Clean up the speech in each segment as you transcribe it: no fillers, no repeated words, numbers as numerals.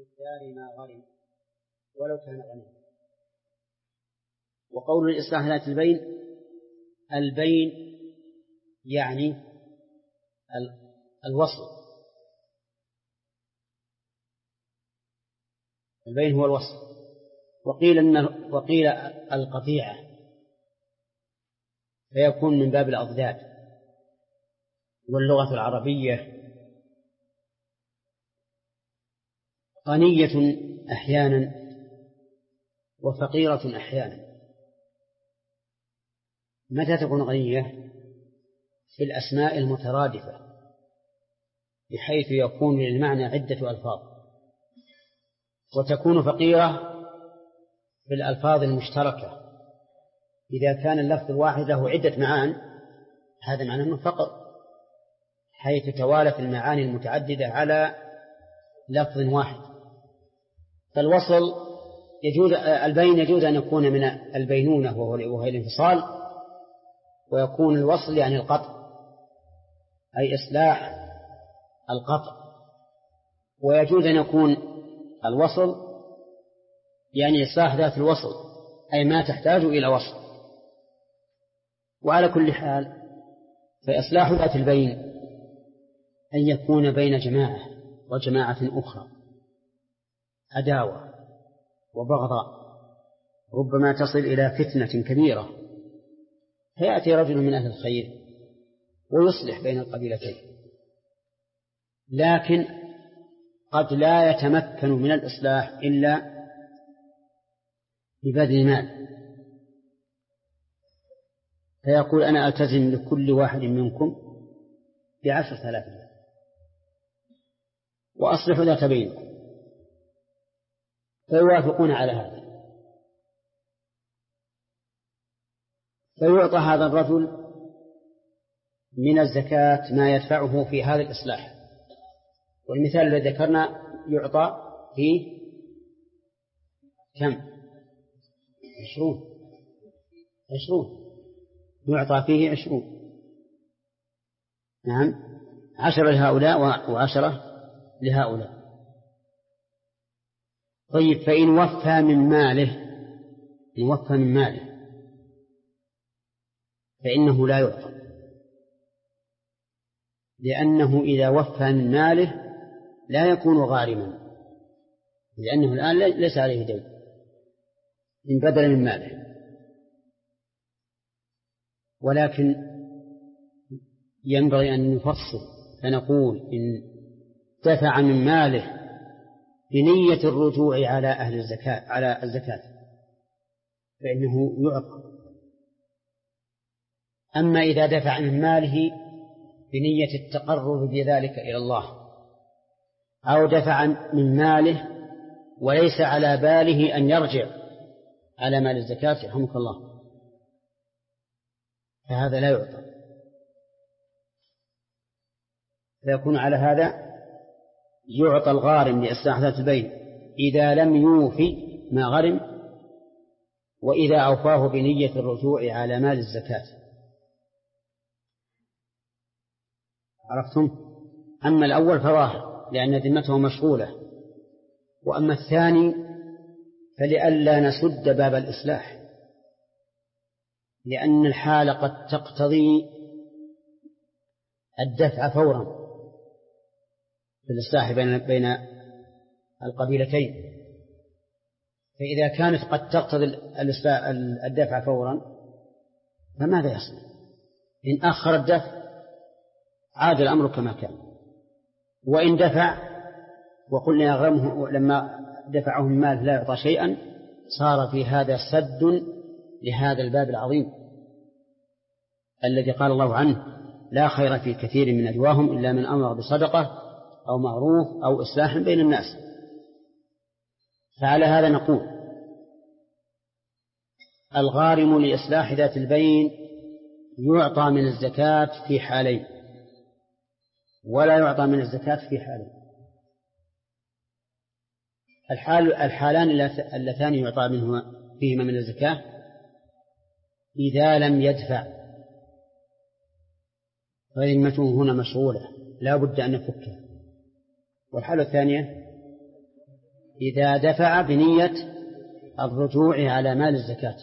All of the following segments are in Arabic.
بمقدار ما غرم ولو كان غنيا. وقول الإصلاح ذات البين، البين يعني الوصل، البين هو الوصل. وقيل القطيعة، فيكون من باب الأضداد. واللغة العربية غنية أحيانا وفقيرة أحيانا. متى تكون غنية؟ في الأسماء المترادفة، بحيث يكون للمعنى عدة ألفاظ. وتكون فقيرة في الألفاظ المشتركة، إذا كان اللفظ الواحد له عدة معان هذا معناه أنه فقر، حيث توالت المعاني المتعددة على لفظ واحد. فالوصل يجوز، البين يجوز أن يكون من البينونة وهو الانفصال، ويكون الوصل يعني القطع، أي إصلاح القطع. ويجوز أن يكون الوصل يعني إصلاح ذات الوصل، أي ما تحتاج إلى وصل. وعلى كل حال فإصلاح ذات البين أن يكون بين جماعة وجماعة أخرى عداوة وبغضاء، ربما تصل إلى فتنة كبيرة، فيأتي رجل من أهل الخير ويصلح بين القبيلتين، لكن قد لا يتمكن من الإصلاح إلا ببذل المال، فيقول أنا ألتزم لكل واحد منكم ب10,000 وأصلح ذات بينكم، فيوافقون على هذا، فيعطى هذا الرجل من الزكاة ما يدفعه في هذا الإصلاح. والمثال الذي ذكرنا يعطى فيه كم؟ 20 يعطى فيه 20. نعم، 10 لهؤلاء و10 لهؤلاء. طيب، فإن وفى من ماله فإنه لا يعطى، لأنه إذا وفى من ماله لا يكون غارما، لأنه الآن ليس عليه دين، إن بدل من ماله. ولكن ينبغي أن نفصل فنقول إن دفع من ماله بنية الرجوع على أهل الزكاة، على الزكاة، فإنه يعطى. أما إذا دفع من ماله بنية التقرب بذلك إلى الله، أو دفع من ماله وليس على باله أن يرجع على مال الزكاة يرحمك الله، فهذا لا يعطى. فيكون على هذا يعطى الغارم لإصلاح ذات البين إذا لم يوفي ما غرم، وإذا أوفاه بنية الرجوع على مال الزكاة. عرفتم؟ أما الأول فظاهر لأن ذمته مشغولة، وأما الثاني فلئلا نسد باب الإصلاح، لأن الحال قد تقتضي الدفع فورا في الإصلاح بين القبيلتين. فإذا كانت قد تقتضي الدفع فورا فماذا يصنع؟ إن أخر الدفع عاد الأمر كما كان، وإن دفع وقلنا يغرمه لما دفعه المال لا يعطى شيئا، صار في هذا سد لهذا الباب العظيم الذي قال الله عنه لا خير في كثير من نجواهم إلا من أمر بصدقة أو معروف أو إصلاح بين الناس. فعلى هذا نقول الغارم لإصلاح ذات البين يعطى من الزكاة في حالين، ولا يعطى من الزكاة في حالين. الحالان اللتان يعطى فيهما من الزكاة إذا لم يدفع، فذمته هنا مشغولة لا بد أن نفكها. والحالة الثانية إذا دفع بنية الرجوع على مال الزكاة.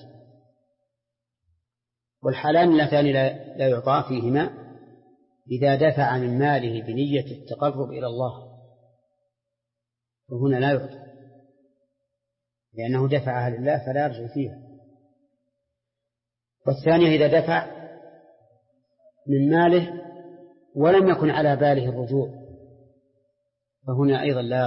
والحالان اللتان لا يعطى فيهما إذا دفع من ماله بنية التقرب إلى الله، وهنا لا يعطى لأنه دفعها لله فلا يرجع فيها. والثانية إذا دفع من ماله ولم يكن على باله الرجوع، فهنا أيضا لا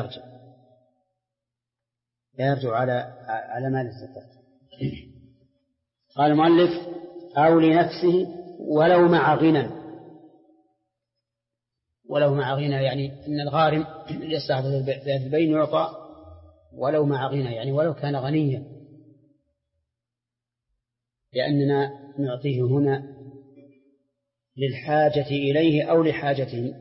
يرجع على مال الزكاة. قال المؤلف أو لنفسه ولو مع غنى. ولو مع غنى يعني أن الغارم يستحضر ذات البين يعطى ولو مع غنى، يعني ولو كان غنيا، لأننا نعطيه هنا للحاجة إليه أو لحاجته،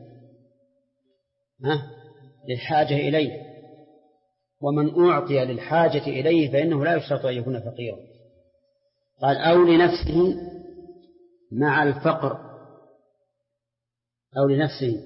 للحاجة إليه، ومن أعطي للحاجة إليه فإنه لا يشترط أن يكون فقيرا. قال أو لنفسه مع الفقر، أو لنفسه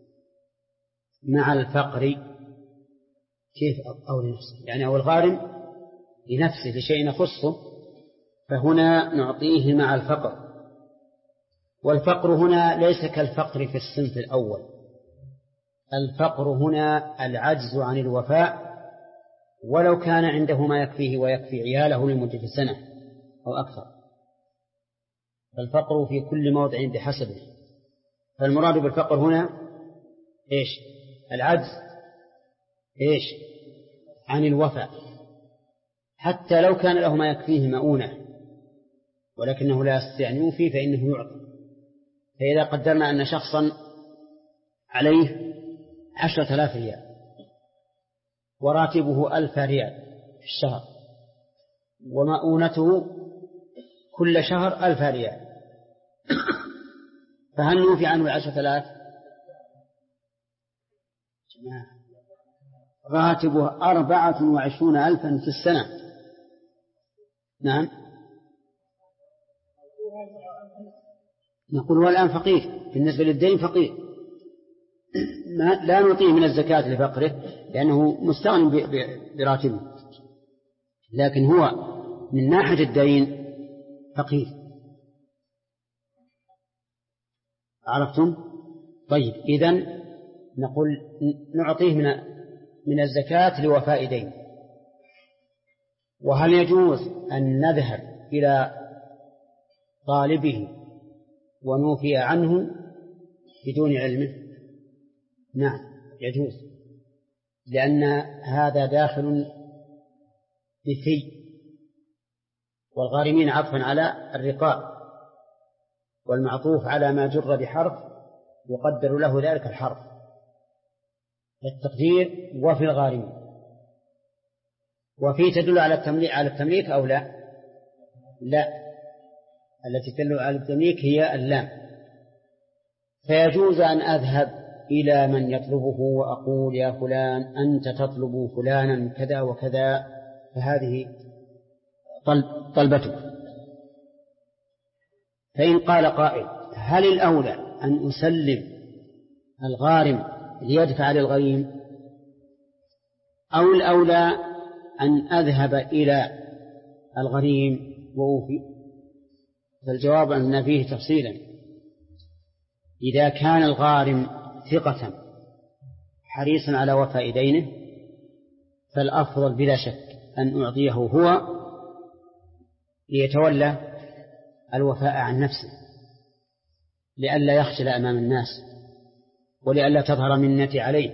مع الفقر. كيف أو لنفسه؟ يعني أو الغارم لنفسه لشيء يخصه، فهنا نعطيه مع الفقر. والفقر هنا ليس كالفقر في الصنف الأول، الفقر هنا العجز عن الوفاء ولو كان عنده ما يكفيه ويكفي عياله لمدة سنة أو أكثر. فالفقر في كل موضع بحسبه. فالمراد بالفقر هنا إيش؟ العجز إيش؟ عن الوفاء، حتى لو كان له ما يكفيه مؤونة ولكنه لا يستطيع أن يوفي فإنه يعطى. فإذا قدرنا أن شخصا عليه 10,000 ريال وراتبه 1,000 ريال في الشهر ومؤونته كل شهر 1,000 ريال، فهل نوفي عنه 10,000؟ راتبه 24,000 في السنة. نعم، نقول هو الآن فقير بالنسبة للدين، فقير لا نعطيه من الزكاة لفقره لأنه مستغن براتبه، لكن هو من ناحية الدين فقير. عرفتم؟ طيب، إذن نقول نعطيه من الزكاة لوفاء دين. وهل يجوز أن نذهب إلى طالبه ونوفي عنه بدون علمه؟ نعم يجوز، لأن هذا داخل بفي، والغارمين عطفا على الرقاب، والمعطوف على ما جر بحرف يقدر له ذلك الحرف، التقدير وفي الغارمين. وفي تدل على التمليك أو لا؟ لا، التي تدل على التمليك هي اللام. فيجوز أن أذهب إلى من يطلبه وأقول يا فلان أنت تطلب فلانا كذا وكذا، فهذه طلبته. فإن قال قائل هل الأولى أن أسلم الغارم ليدفع للغريم أو الأولى أن أذهب إلى الغريم وأوفي؟ فالجواب أن فيه تفصيلا. إذا كان الغارم ثقة حريصا على وفاء دينه فالأفضل بلا شك أن أعطيه هو ليتولى الوفاء عن نفسه، لئلا يخجل أمام الناس ولئلا تظهر منتي عليه.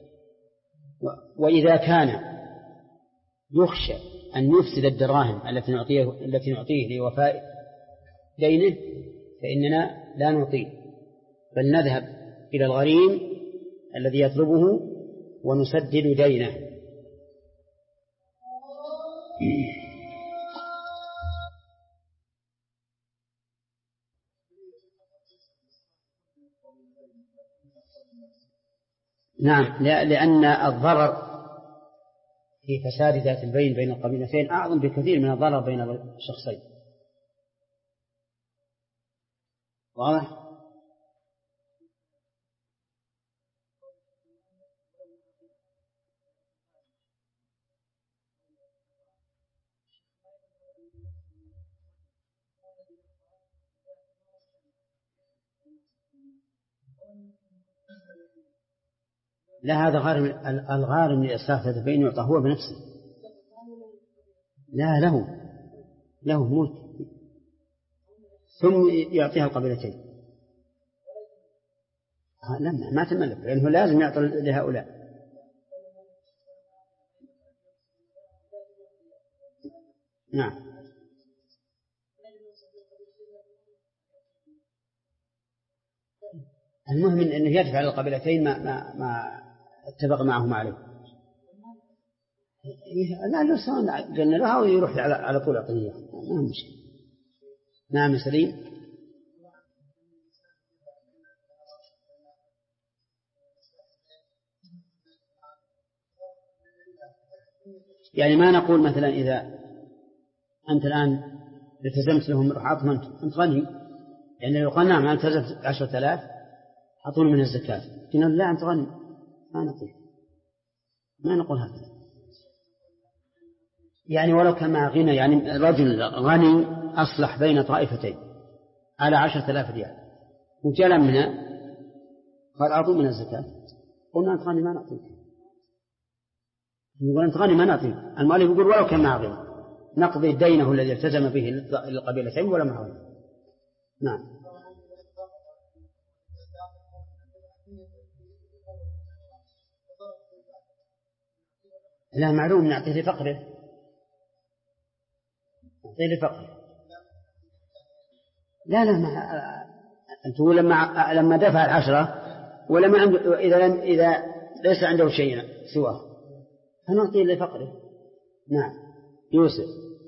وإذا كان يخشى أن يفسد الدراهم التي نعطيه لوفاء دينه فإننا لا نعطيه، بل نذهب إلى الغريم الذي يطلبه ونسدد دينه. نعم، لأن الضرر في فساد ذات البين بين القبيلتين أعظم بكثير من الضرر بين الشخصين. واضح؟ لا، هذا الغارم لإصلاح ذات البين يعطى هو بنفسه. لا، له ملك ثم يعطيها القبيلتين. لا، ما تملك، لأنه لازم يعطي لهؤلاء. نعم. المهم أنه يدفع للقبيلتين ما اتفق معهم عليه. لا، لو سواء قلنا لها ويروح على طول أعطيه، ما هو مشكلة. نعم سليم. يعني ما نقول مثلا إذا أنت الآن التزمت لهم رحاطهم أنت غني، يعني لو قال نعم أنت التزمت 10,000 أعطوني من الزكاة، قلنا لا أنت غني، ما نقول هكذا. يعني ولو كان مع غنى، يعني رجل غني أصلح بين طائفتين على 10,000 ريال وجاء منا قال أعطوا من الزكاة، قلنا أنت غني ما نعطيك، يقول أنت غني ما نعطيك. المؤلف يقول ولو كان مع غنى نقضي دينه الذي التزم به للقبيلتين ولا مع غنى. نعم. لا، معلوم نعطيه لفقره، لا أنت لما دفع 10 ولما عنده إذا ليس عنده شيء سواه فنعطيه لفقره. نعم. يوسف.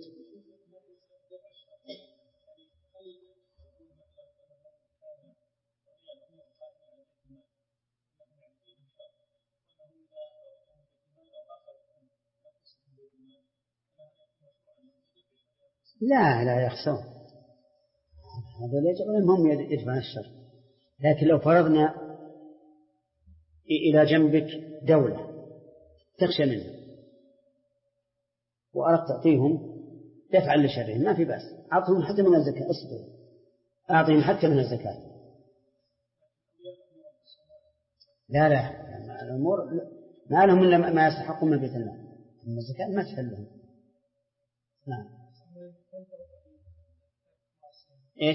لا يخسرون، هذا لا يجب هم يدفعون الشر. لكن لو فرضنا إلى جنبك دولة تخشى منها وأردت تعطيهم دفعا لشرهم ما في بأس، أعطهم حتى من الزكاة، أعطهم حتى من الزكاة. لا الأمور ما لهم إلا ما يستحقون من بيت المال، من الزكاة ما تحلهم. نعم. إيش؟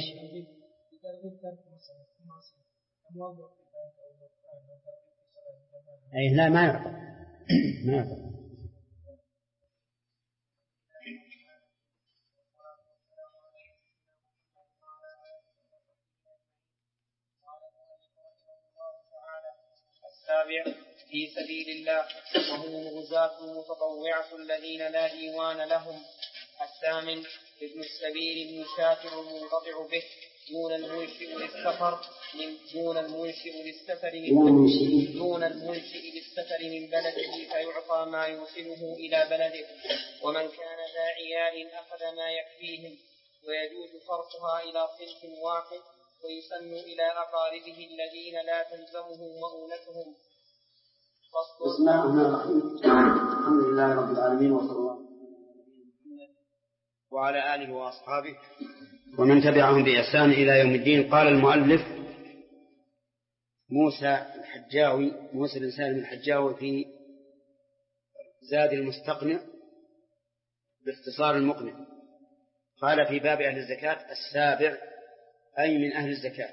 أي لا، ما يعطى. السابع في سبيل الله وهم الغزاة المتطوعة الذين لا ديوان لهم. الثامن ابن السبيل المسافر المنقطع به دون المنشئ للسفر من بلده فيعطى ما يوصله إلى بلده، ومن كان ذا عيال أخذ ما يكفيهم، ويجوز صرفها إلى صنف واحد، ويسن إلى أقاربه الذين لا تلزمهم مؤونتهم. بسم الله الرحمن الرحيم. الحمد لله رب العالمين وصلى الله وعلى آله وأصحابه ومن تبعهم بإحسان إلى يوم الدين. قال المؤلف موسى بن سالم الحجاوي في زاد المستقنع باختصار المقنع، قال في باب أهل الزكاة السابع أي من أهل الزكاة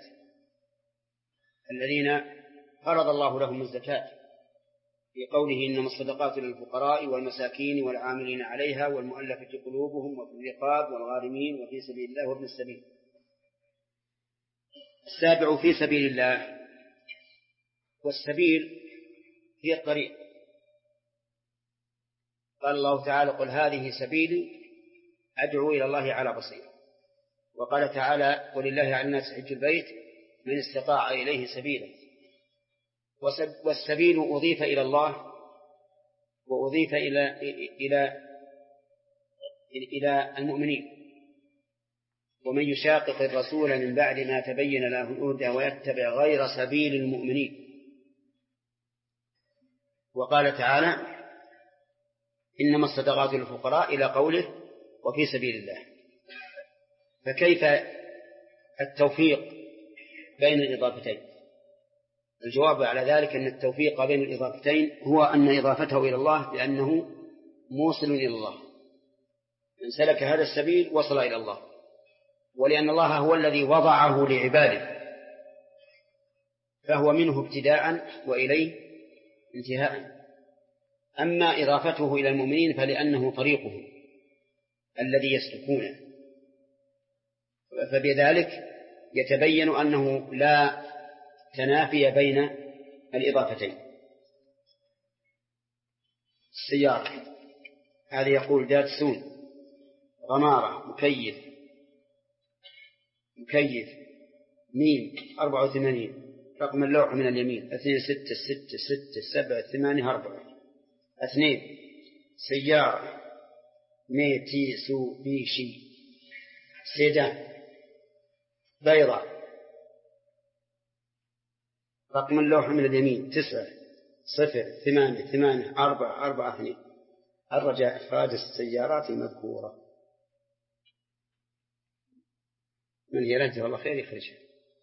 الذين فرض الله لهم الزكاة في قوله إنما الصدقات للفقراء والمساكين والعاملين عليها والمؤلفة قلوبهم وفي الرقاب والغارمين وفي سبيل الله وابن السبيل. السابع في سبيل الله، والسبيل هي الطريق. قال الله تعالى قل هذه سبيلي أدعو إلى الله على بصيرة. وقال تعالى ولله على الناس حج البيت من استطاع إليه سبيلا. والسبيل أضيف إلى الله وأضيف إلى المؤمنين. ومن يشاقق الرسول من بعد ما تبين له الهدى ويتبع غير سبيل المؤمنين. وقال تعالى إنما الصدقات للفقراء إلى قوله وفي سبيل الله. فكيف التوفيق بين الإضافتين؟ الجواب على ذلك أن التوفيق بين الإضافتين هو أن إضافته إلى الله لأنه موصل إلى الله، من سلك هذا السبيل وصل إلى الله، ولأن الله هو الذي وضعه لعباده فهو منه ابتداء وإليه انتهاء. أما إضافته إلى المؤمنين فلأنه طريقه الذي يسلكونه، فبذلك يتبين أنه لا تنافي بين الإضافتين. السيارة هذا يقول داتسون، غمارة، مكيف، ميم 84، رقم اللوحة من اليمين 26666784، 2 سيارة ميتسوبيشي سيدان بيضاء، رقم اللوحة من اليمين 90888442. الرجاء إخراج السيارات المذكورة. من هي لنتي والله خير يخرجها.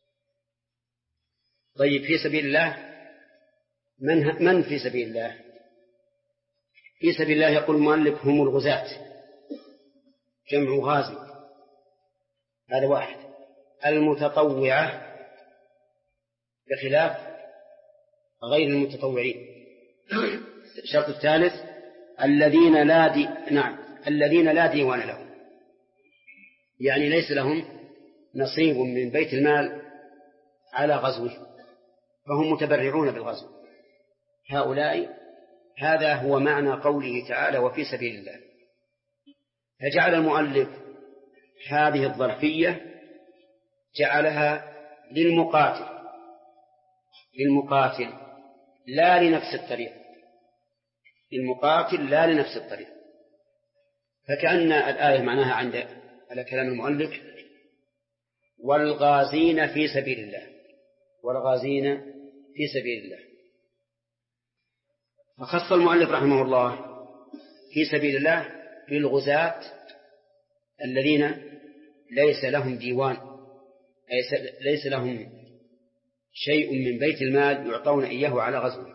طيب في سبيل الله، من في سبيل الله؟ في سبيل الله يقول المؤلف هم الغزاة، جمع غازي، هذا واحد. المتطوعة بخلاف غير المتطوعين. الشرط الثالث الذين لا ديوان لهم، يعني ليس لهم نصيب من بيت المال على غزوه فهم متبرعون بالغزو، هؤلاء. هذا هو معنى قوله تعالى وفي سبيل الله. فجعل المؤلف هذه الظرفية جعلها للمقاتل لا لنفس الطريق، للمقاتل لا لنفس الطريق. فكأن الآية معناها على كلام المؤلف والغازين في سبيل الله، والغازين في سبيل الله. فخص المؤلف رحمه الله في سبيل الله بالغزاة الذين ليس لهم ديوان، ليس لهم شيء من بيت المال يعطون إياه على غزوه.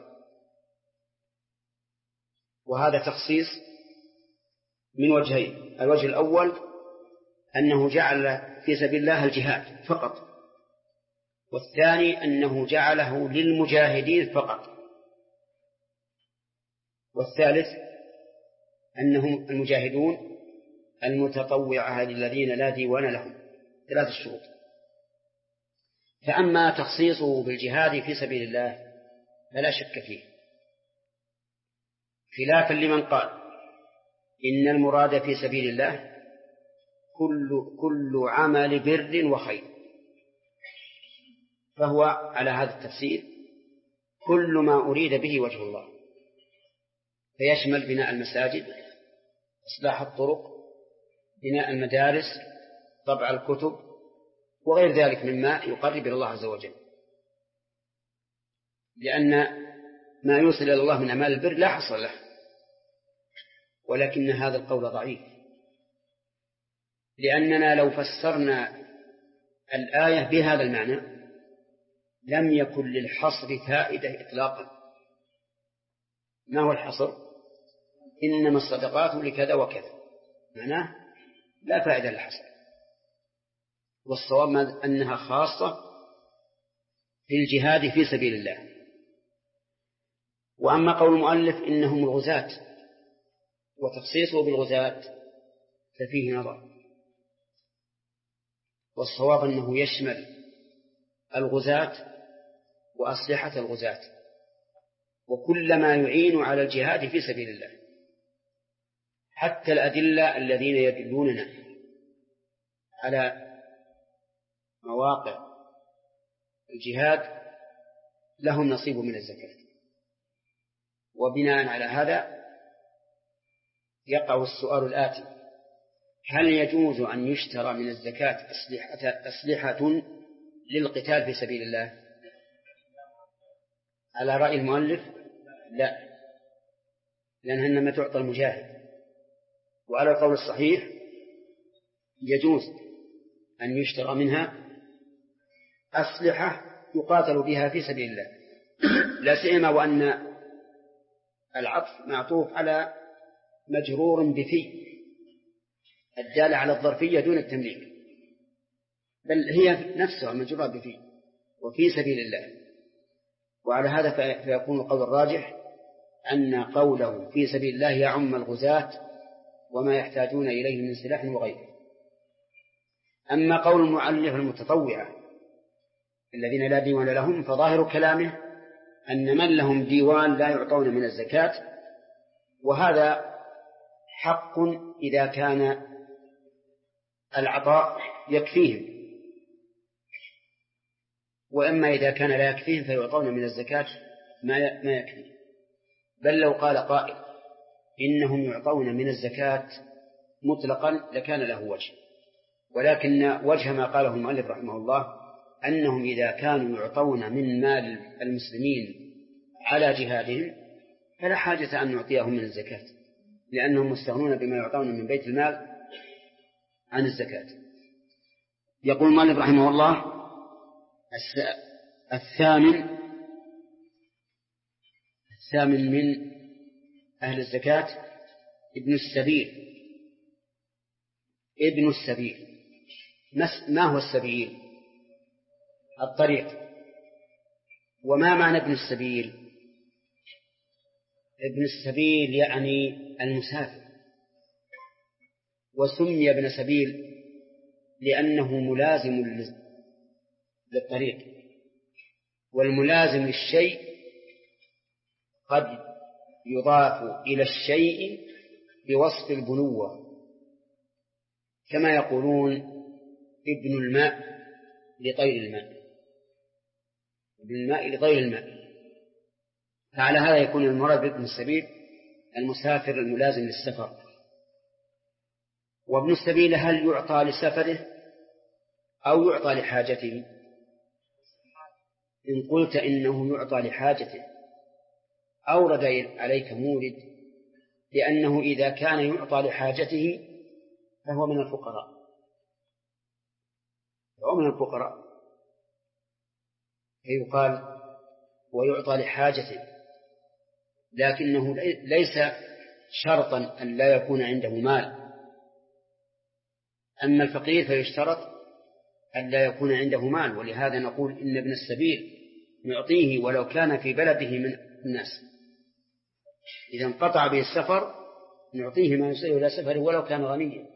وهذا تخصيص من وجهين: الوجه الأول أنه جعل في سبيل الله الجهاد فقط، والثاني أنه جعله للمجاهدين فقط، والثالث أنهم المجاهدون المتطوعة للذين لا ديوان لهم، 3 شروط. فأما تخصيصه بالجهاد في سبيل الله فلا شك فيه، خلافا لمن قال إن المراد في سبيل الله كل عمل بر وخير، فهو على هذا التفسير كل ما أريد به وجه الله، فيشمل بناء المساجد، إصلاح الطرق، بناء المدارس، طبع الكتب، وغير ذلك مما يقرب إلى الله عز وجل، لأن ما يوصل إلى الله من أعمال البر لا حصر له. ولكن هذا القول ضعيف، لأننا لو فسرنا الآية بهذا المعنى لم يكن للحصر فائدة إطلاقا. ما هو الحصر؟ إنما الصدقات لكذا وكذا، معناه لا فائدة للحصر. والصواب أنها خاصة في الجهاد في سبيل الله. وأما قول المؤلف إنهم الغزاة وتخصيصه بالغزاة ففيه نظر، والصواب أنه يشمل الغزاة وأسلحة الغزاة وكل ما يعين على الجهاد في سبيل الله، حتى الأدلة الذين يدلوننا على مواقع الجهاد لهم نصيب من الزكاة. وبناء على هذا يقع السؤال الآتي: هل يجوز أن يشترى من الزكاة أسلحة للقتال في سبيل الله؟ على رأي المؤلف لا، لأنها إنما تعطى المجاهد. وعلى القول الصحيح يجوز أن يشترى منها أسلحة يقاتل بها في سبيل الله، لا سيما وأن العطف معطوف على مجرور بفي الدالة على الظرفية دون التمليك، بل هي نفسها مجرورة بفي وفي سبيل الله. وعلى هذا فيكون القول الراجح أن قوله في سبيل الله يعم الغزاة وما يحتاجون إليه من سلاح وغيره. أما قول المؤلف المتطوعة الذين لا ديوان لهم فظاهر كلامه أن من لهم ديوان لا يعطون من الزكاة، وهذا حق إذا كان العطاء يكفيهم، وإما إذا كان لا يكفيهم فيعطون من الزكاة ما يكفي. بل لو قال قائل إنهم يعطون من الزكاة مطلقا لكان له وجه، ولكن وجه ما قاله المؤلف رحمه الله أنهم إذا كانوا يعطون من مال المسلمين على جهادهم فلا حاجة أن نعطيهم من الزكاة، لأنهم مستغنون بما يعطون من بيت المال عن الزكاة. يقول المؤلف رحمه الله الثامن من أهل الزكاة ابن السبيل. ابن السبيل ما هو السبيل؟ الطريق. وما معنى ابن السبيل؟ ابن السبيل يعني المسافر، وسمي ابن سبيل لأنه ملازم للطريق، والملازم للشيء قد يضاف إلى الشيء بوصف البنوة، كما يقولون ابن الماء لطير الماء، ابن الماء لطير الماء. فعلى هذا يكون المراد بابن السبيل المسافر الملازم للسفر. وابن السبيل هل يعطى لسفره أو يعطى لحاجته؟ إن قلت إنه يعطى لحاجته أورد عليك مورد، لأنه إذا كان يعطى لحاجته فهو من الفقراء، فيقال ويعطى لحاجته، لكنه ليس شرطا أن لا يكون عنده مال. أما الفقير فيشترط أن لا يكون عنده مال، ولهذا نقول إن ابن السبيل نعطيه ولو كان في بلده من الناس، إذا انقطع به السفر نعطيه ما يصير إلى سفره ولو كان غنيا،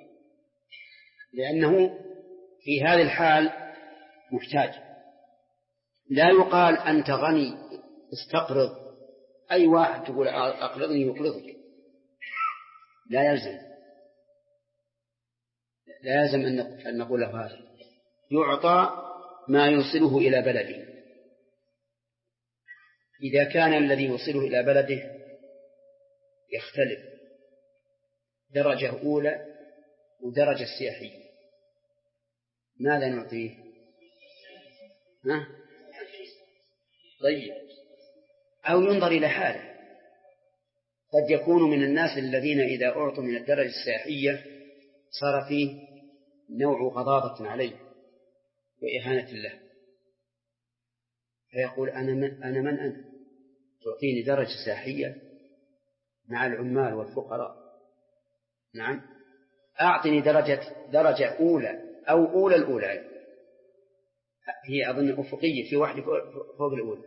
لأنه في هذه الحال محتاج. لا يقال أنت غني استقرض، أي واحد تقول أقرضني يقرضك، لا يلزم أن نقول له هذا. يعطى ما يوصله إلى بلده. إذا كان الذي يوصله إلى بلده يختلف درجة أولى ودرجة سياحية، ماذا نعطيه؟ طيب، أو ينظر إلى حاله. قد يكون من الناس الذين إذا أعطوا من الدرجة السياحية صار فيه نوع غضاضة عليه وإهانة له، فيقول أنا من أنت تعطيني درجة سياحية مع العمال والفقراء؟ نعم، أعطني درجة أولى أو أولى الأولى، هي أظن أفقية، في واحد فوق الأولى.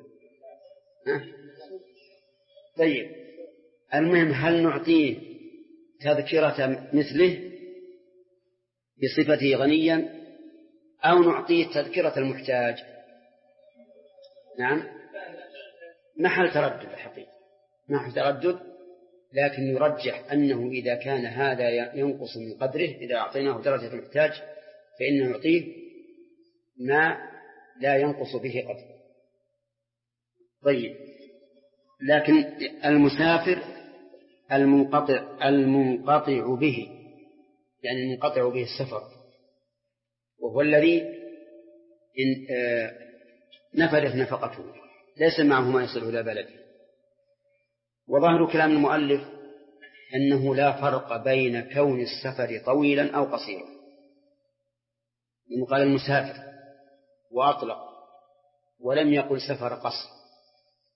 طيب، المهم هل نعطيه تذكرة مثله بصفته غنيا أو نعطيه تذكرة المحتاج؟ نعم، محل تردد الحقيقة، محل تردد، لكن يرجح أنه إذا كان هذا ينقص من قدره، إذا أعطيناه درجة المحتاج فإنه يعطيه ما لا ينقص به قدره. طيب، لكن المسافر المنقطع به، يعني المنقطع به السفر، وهو الذي نفدت نفقته ليس معه ما يصل إلى بلده. وظاهر كلام المؤلف أنه لا فرق بين كون السفر طويلا أو قصيرا، لأنه قال المسافر وأطلق ولم يقل سفر قصر،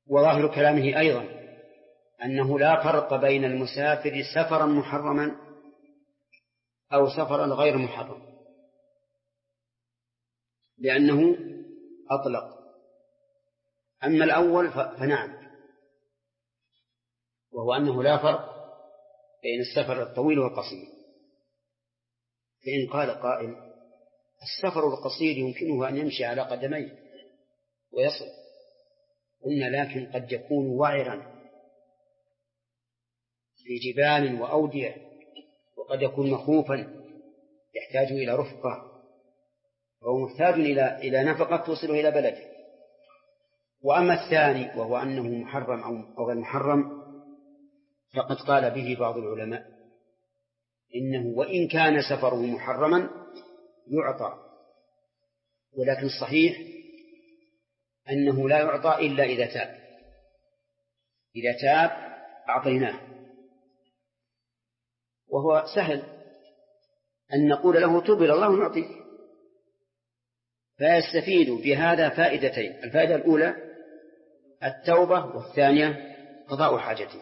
وظاهر كلامه أيضا أنه لا فرق بين المسافر سفرا محرما أو سفرا غير محرم، لأنه أطلق. أما الأول فنعم، وهو أنه لا فرق بين السفر الطويل والقصير. فإن قال قائل السفر القصير يمكنه أن يمشي على قدميه ويصل، قلنا لكن قد يكون وعرا في جبال وأودية، وقد يكون مخوفا يحتاج إلى رفقة، وهو محتاج إلى نفقة توصله إلى بلده. وأما الثاني وهو أنه محرم أو غير محرم، فقد قال به بعض العلماء إنه وإن كان سفره محرما يعطى، ولكن الصحيح أنه لا يعطى إلا إذا تاب. إذا تاب أعطيناه، وهو سهل أن نقول له تب إلى الله ونعطيك. فيستفيد بهذا فائدتين: الفائدة الأولى التوبة، والثانية قضاء حاجته.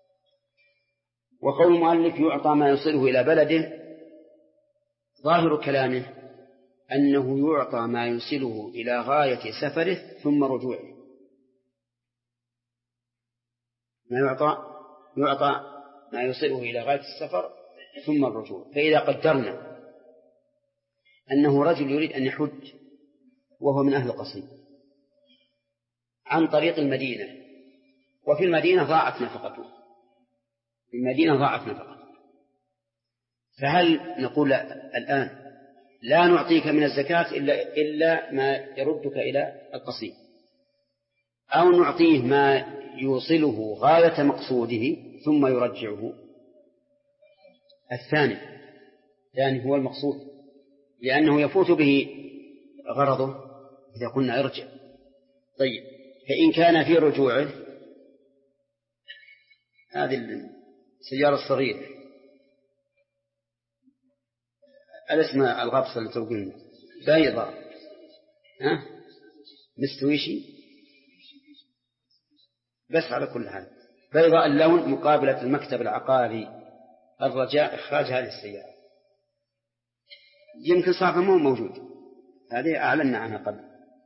وقول المؤلف يعطى ما يصله إلى بلده، ظاهر كلامه أنه يعطى ما يوصله إلى غاية سفره ثم رجوعه. يعطى ما يوصله إلى غاية السفر ثم الرجوع. فإذا قدرنا أنه رجل يريد أن يحج وهو من أهل قصيم عن طريق المدينة، وفي المدينة ضاعت نفقته، فهل نقول الآن لا نعطيك من الزكاة إلا ما يردك إلى القصيم، أو نعطيه ما يوصله غاية مقصوده ثم يرجعه؟ الثاني هو المقصود، لأنه يفوت به غرضه إذا قلنا ارجع. طيب، فإن كان في رجوعه هذه السيارة الصغيرة الاسم الغبصة اللي توقلنا بيضة مستويشي، بس على كل حال بيضاء اللون مقابلة المكتب العقاري، الرجاء إخراج هذه السيارة. يمكن صاحبه مو موجود، هذه أعلنا عنها قبل.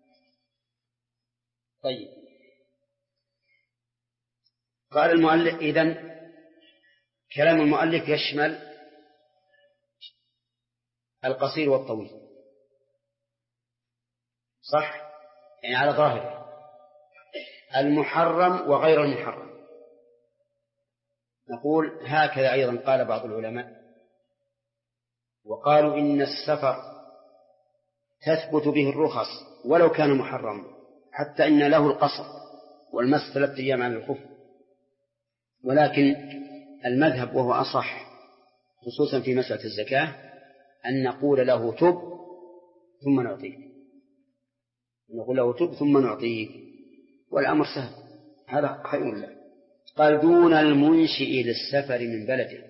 طيب، قال المؤلف إذن كلام المؤلف يشمل القصير والطويل، صح؟ يعني على ظاهره المحرم وغير المحرم. نقول هكذا أيضا قال بعض العلماء، وقالوا إن السفر تثبت به الرخص ولو كان محرم، حتى إن له القصر والمس 3 أيام عن الخف. ولكن المذهب وهو أصح خصوصا في مسألة الزكاة أن نقول له تب ثم نعطيه، والأمر سهل، هذا خير له. قال دون المنشئ للسفر من بلده،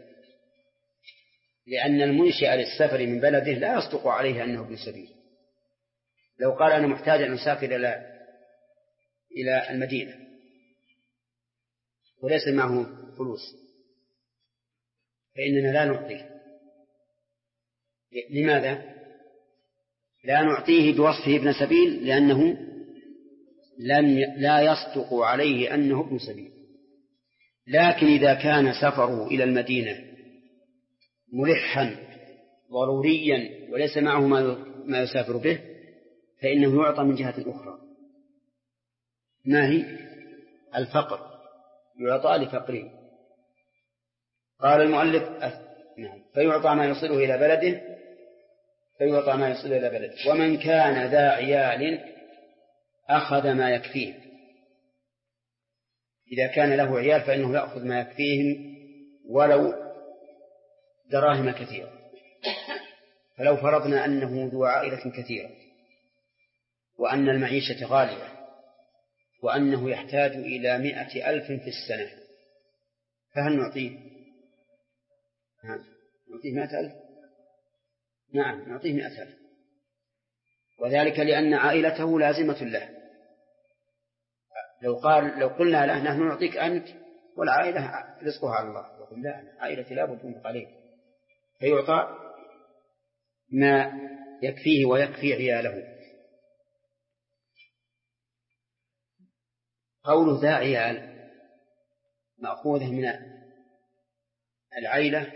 لأن المنشئ للسفر من بلده لا يصدق عليه أنه ابن سبيل. لو قال أنا محتاج أن أسافر إلى المدينة وليس معه فلوس فإننا لا نعطيه. لماذا؟ لا نعطيه بوصفه ابن سبيل، لأنه لا يصدق عليه أنه ابن سبيل. لكن إذا كان سفره إلى المدينة ملحا ضروريا وليس معه ما يسافر به، فإنه يعطى من جهة أخرى. ما هي؟ الفقر، يعطى لفقره. قال المؤلف فيعطى ما يصله إلى بلده. ومن كان ذا عيال أخذ ما يكفيه. إذا كان له عيال فإنه يأخذ ما يكفيهم ولو دراهم كثيرة. فلو فرضنا أنه ذو عائلة كثيرة وأن المعيشة غالية وأنه يحتاج إلى 100,000 في السنة، فهل نعطيه 100,000؟ نعم، نعطيه 100,000، وذلك لأن عائلته لازمة له. لو قلنا له نحن نعطيك أنت والعائلة رزقها على الله، يقول لا، عائلتي لا بد تنفق عليه، فيعطى ما يكفيه ويكفي عياله. قوله ذا عيال مأخوذه من العيلة،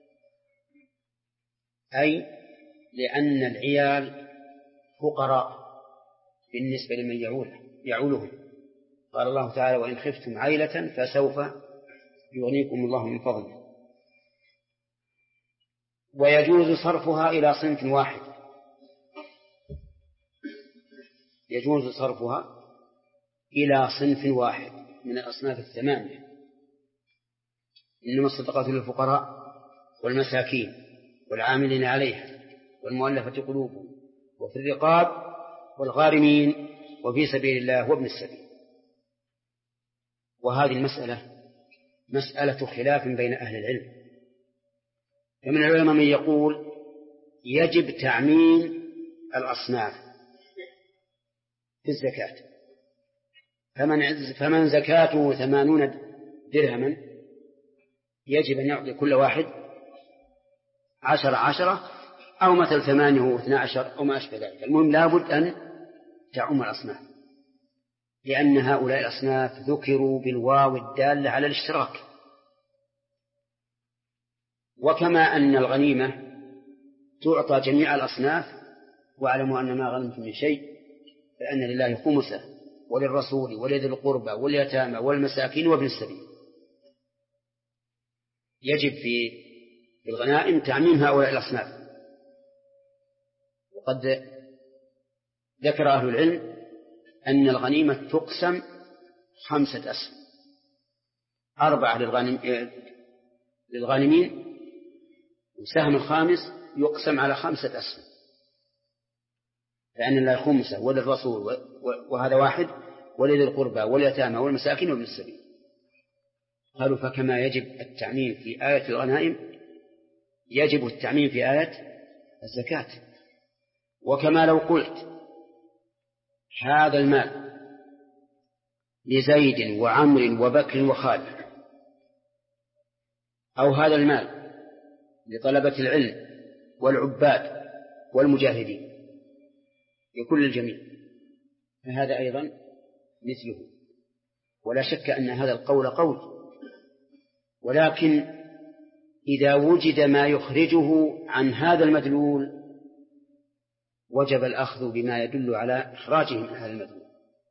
أي لأن العيال فقراء بالنسبة لمن يعولهم. قال الله تعالى: وإن خفتم عيلة فسوف يغنيكم الله من فضله. ويجوز صرفها إلى صنف واحد، يجوز صرفها إلى صنف واحد من الأصناف الثمانية: إنما الصدقات للفقراء والمساكين والعاملين عليها والمؤلفة قلوبهم وفي الرقاب والغارمين وفي سبيل الله وابن السبيل. وهذه المسألة مسألة خلاف بين أهل العلم، فمن العلماء من يقول يجب تعميم الأصناف في الزكاة، فمن زكاته 80 درهما يجب أن يعطي كل واحد 10 أو مثل 8 و12 أو ما أشبه ذلك. المهم لابد أن تعم الأصناف، لأن هؤلاء الأصناف ذكروا بالواو الدالة على الاشتراك. وكما أن الغنيمة تعطى جميع الأصناف، واعلموا أن ما غنمتم من شيء فأن لله خمسه وللرسول ولذي القربى واليتامى والمساكين وابن السبيل. يجب في الغنائم تعميم هؤلاء الأصناف. وقد ذكر أهل العلم أن الغنيمة تقسم 5 أسهم: 4 للغانمين، وسهم الخامس يقسم على 5 أسهم، لأن الله خمسه وللرسول وهذا واحد ولذي القربى واليتامى والمساكين وابن السبيل. قالوا فكما يجب التعميم في آية الغنائم يجب التعميم في آية الزكاة. وكما لو قلت هذا المال لزيد وعمر وبكر وخالد، أو هذا المال لطلبة العلم والعباد والمجاهدين، لكل الجميع، فهذا أيضا مثله. ولا شك أن هذا القول قول، ولكن إذا وجد ما يخرجه عن هذا المدلول وجب الأخذ بما يدل على إخراجه من هذا المدلول.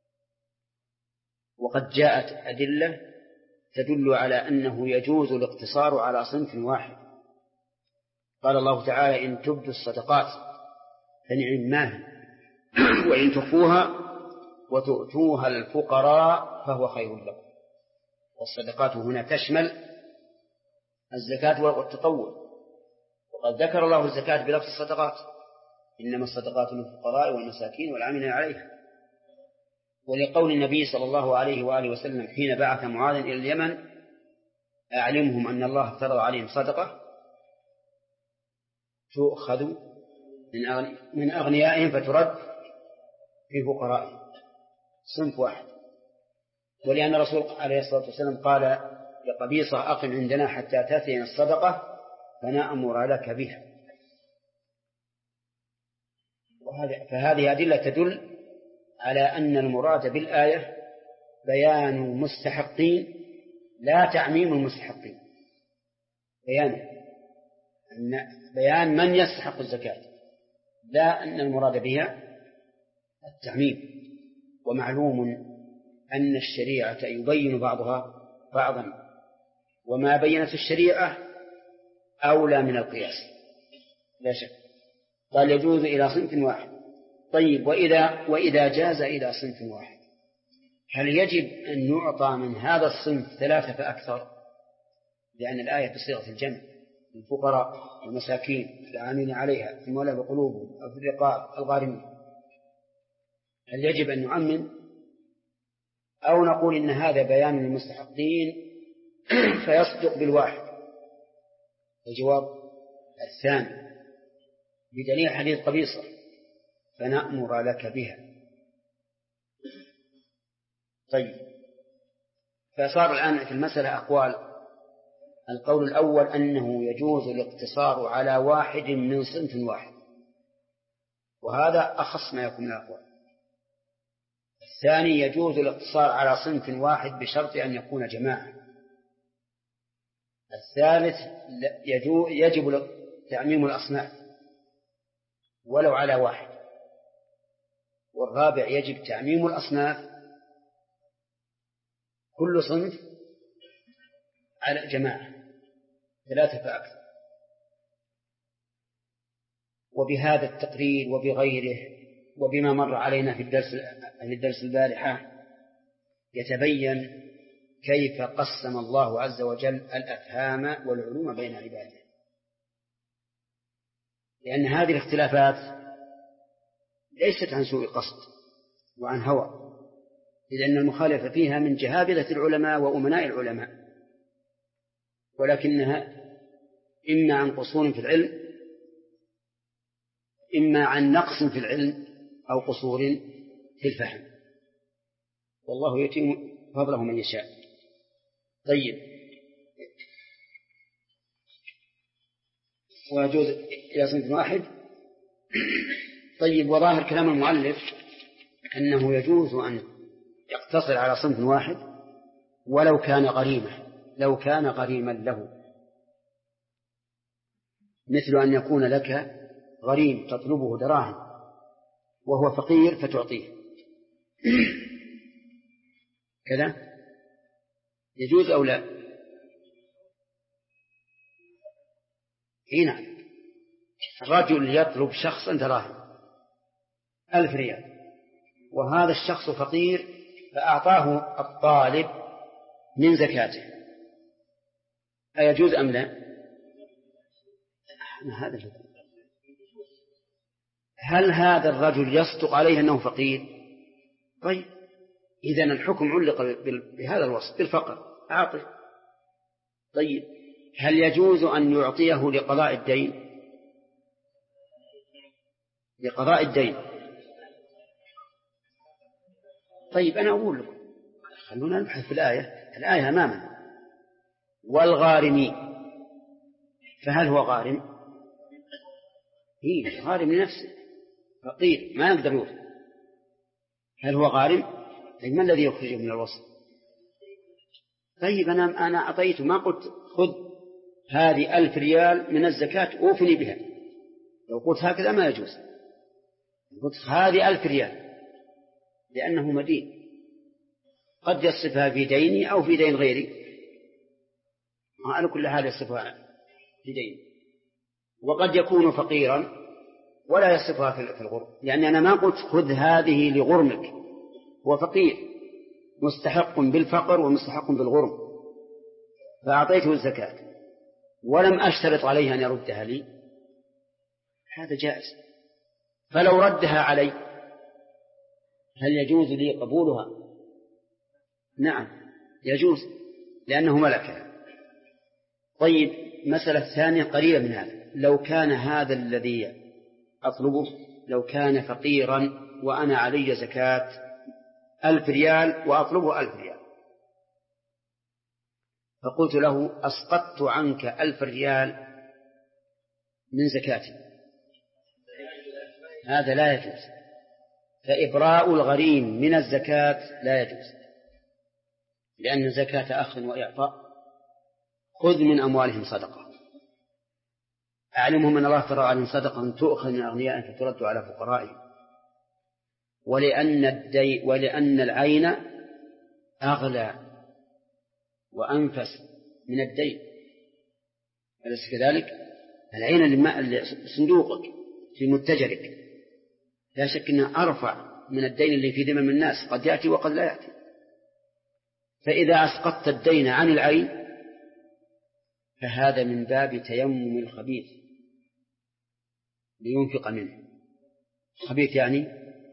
وقد جاءت أدلة تدل على أنه يجوز الاقتصار على صنف واحد. قال الله تعالى: إن تبدوا الصدقات فنعم ما هي، وإن تخفوها وتؤتوها الفقراء فهو خير لكم. والصدقات هنا تشمل الزكاة والتطوع، وقد ذكر الله الزكاة بلفظ الصدقات: إنما الصدقات للفقراء والمساكين والعاملين عليها. ولقول النبي صلى الله عليه وآله وسلم حين بعث معاذ إلى اليمن: أعلمهم أن الله افترض عليهم صدقة تؤخذ من أغنيائهم فترد في فقرائهم، صنف واحد. ولأن الرسول عليه الصلاة والسلام قال لقبيصة: أقم عندنا حتى تأتينا الصدقة فنأمر لك بها. فهذه أدلة تدل على أن المراد بالآية بيان المستحقين لا تعميم المستحقين، بيان من يستحق الزكاة، لا أن المراد بها التعميم. ومعلوم أن الشريعة يبين بعضها بعضا، وما بينت الشريعة أولى من القياس لا شك. قال يجوز إلى صنف واحد. طيب، وإذا جاز إلى صنف واحد هل يجب أن يعطى من هذا الصنف 3 فأكثر؟ لأن الآية بصيغة الجمع: الفقراء والمساكين العاملين عليها المؤلفة قلوبهم أو في الرقاب الغارمين. هل يجب أن نعمم أو نقول إن هذا بيان للمستحقين فيصدق بالواحد؟ الجواب الثاني، بدليل حديث قبيصة: فنأمر لك بها. طيب، فصار الآن في المسألة أقوال. القول الأول أنه يجوز الاقتصار على واحد من صنف واحد، وهذا أخص ما يكون من الأقوال. الثاني يجوز الاقتصار على صنف واحد بشرط أن يكون جماعة. الثالث يجب تعميم الأصناف ولو على واحد. والرابع يجب تعميم الأصناف كل صنف على جماعة 3 فأكثر. وبهذا التقرير وبغيره وبما مر علينا في الدرس البارحة يتبين كيف قسم الله عز وجل الأفهام والعلوم بين عباده، لأن هذه الاختلافات ليست عن سوء قصد وعن هوى، لأن المخالفة فيها من جهابذة العلماء وأمناء العلماء، ولكنها إما عن قصور في العلم، إما عن نقص في العلم، أو قصور في الفهم، والله يتم فضله من يشاء. طيب، ويجوز إلى صنف واحد. طيب، وظاهر كلام المؤلف أنه يجوز أن يقتصر على صنف واحد ولو كان غريمة، لو كان غريما له، مثل أن يكون لك غريم تطلبه دراهم وهو فقير فتعطيه كذا، يجوز أو لا؟ هنا رجل يطلب شخصا دراهم 1000 ريال، وهذا الشخص فقير فأعطاه الطالب من زكاته، أيجوز أم لا؟ هذا الحكم. هل هذا الرجل يصدق عليه أنه فقير؟ طيب، إذن الحكم علق بهذا الوصف بالفقر، أعطه. طيب، هل يجوز أن يعطيه لقضاء الدين؟ لقضاء الدين. طيب، أنا أقول لكم خلونا نبحث في الآية أمامنا. والغارمين، فهل هو غارم؟ غارم لنفسه، فقير ما يقدر يوفي. هل هو غارم؟ طيب، ما الذي يخرجه من الوصف؟ طيب، أنا أعطيته، ما قلت خذ هذه 1000 ريال من الزكاة أوفني بها. لو قلت هكذا ما يجوز. قلت هذه 1000 ريال لأنه مدين، قد يصرفها في ديني أو في دين غيري، على كل حال يصرفها في دين. وقد يكون فقيرا ولا يصرفها في الغرم، يعني أنا ما قلت خذ هذه لغرمك، هو فقير مستحق بالفقر ومستحق بالغرم فأعطيته الزكاة ولم أشترط عليه أن يردها لي، هذا جائز. فلو ردها علي هل يجوز لي قبولها؟ نعم يجوز، لأنه ملكها. طيب، مسألة ثانية قريبة من هذا. لو كان هذا الذي أطلبه لو كان فقيرا وأنا علي زكاة 1000 ريال وأطلبه 1000 ريال، فقلت له أسقطت عنك 1000 ريال من زكاتي، هذا لا يجوز. فإبراء الغريم من الزكاة لا يجوز، لأن الزكاة أخذ وإعطاء. خذ من أموالهم صدقة، أعلمهم أن الله فرض عليهم صدقة تؤخذ من أغنيائهم فترد على فقرائهم، ولأن العين أغلى وأنفس من الدين، أليس كذلك؟ العين اللي صندوقك في متجرك لا شك أنها أرفع من الدين اللي في ذمم الناس، قد يأتي وقد لا يأتي. فإذا أسقطت الدين عن العين فهذا من باب تيمم الخبيث لينفق منه. خبيث يعني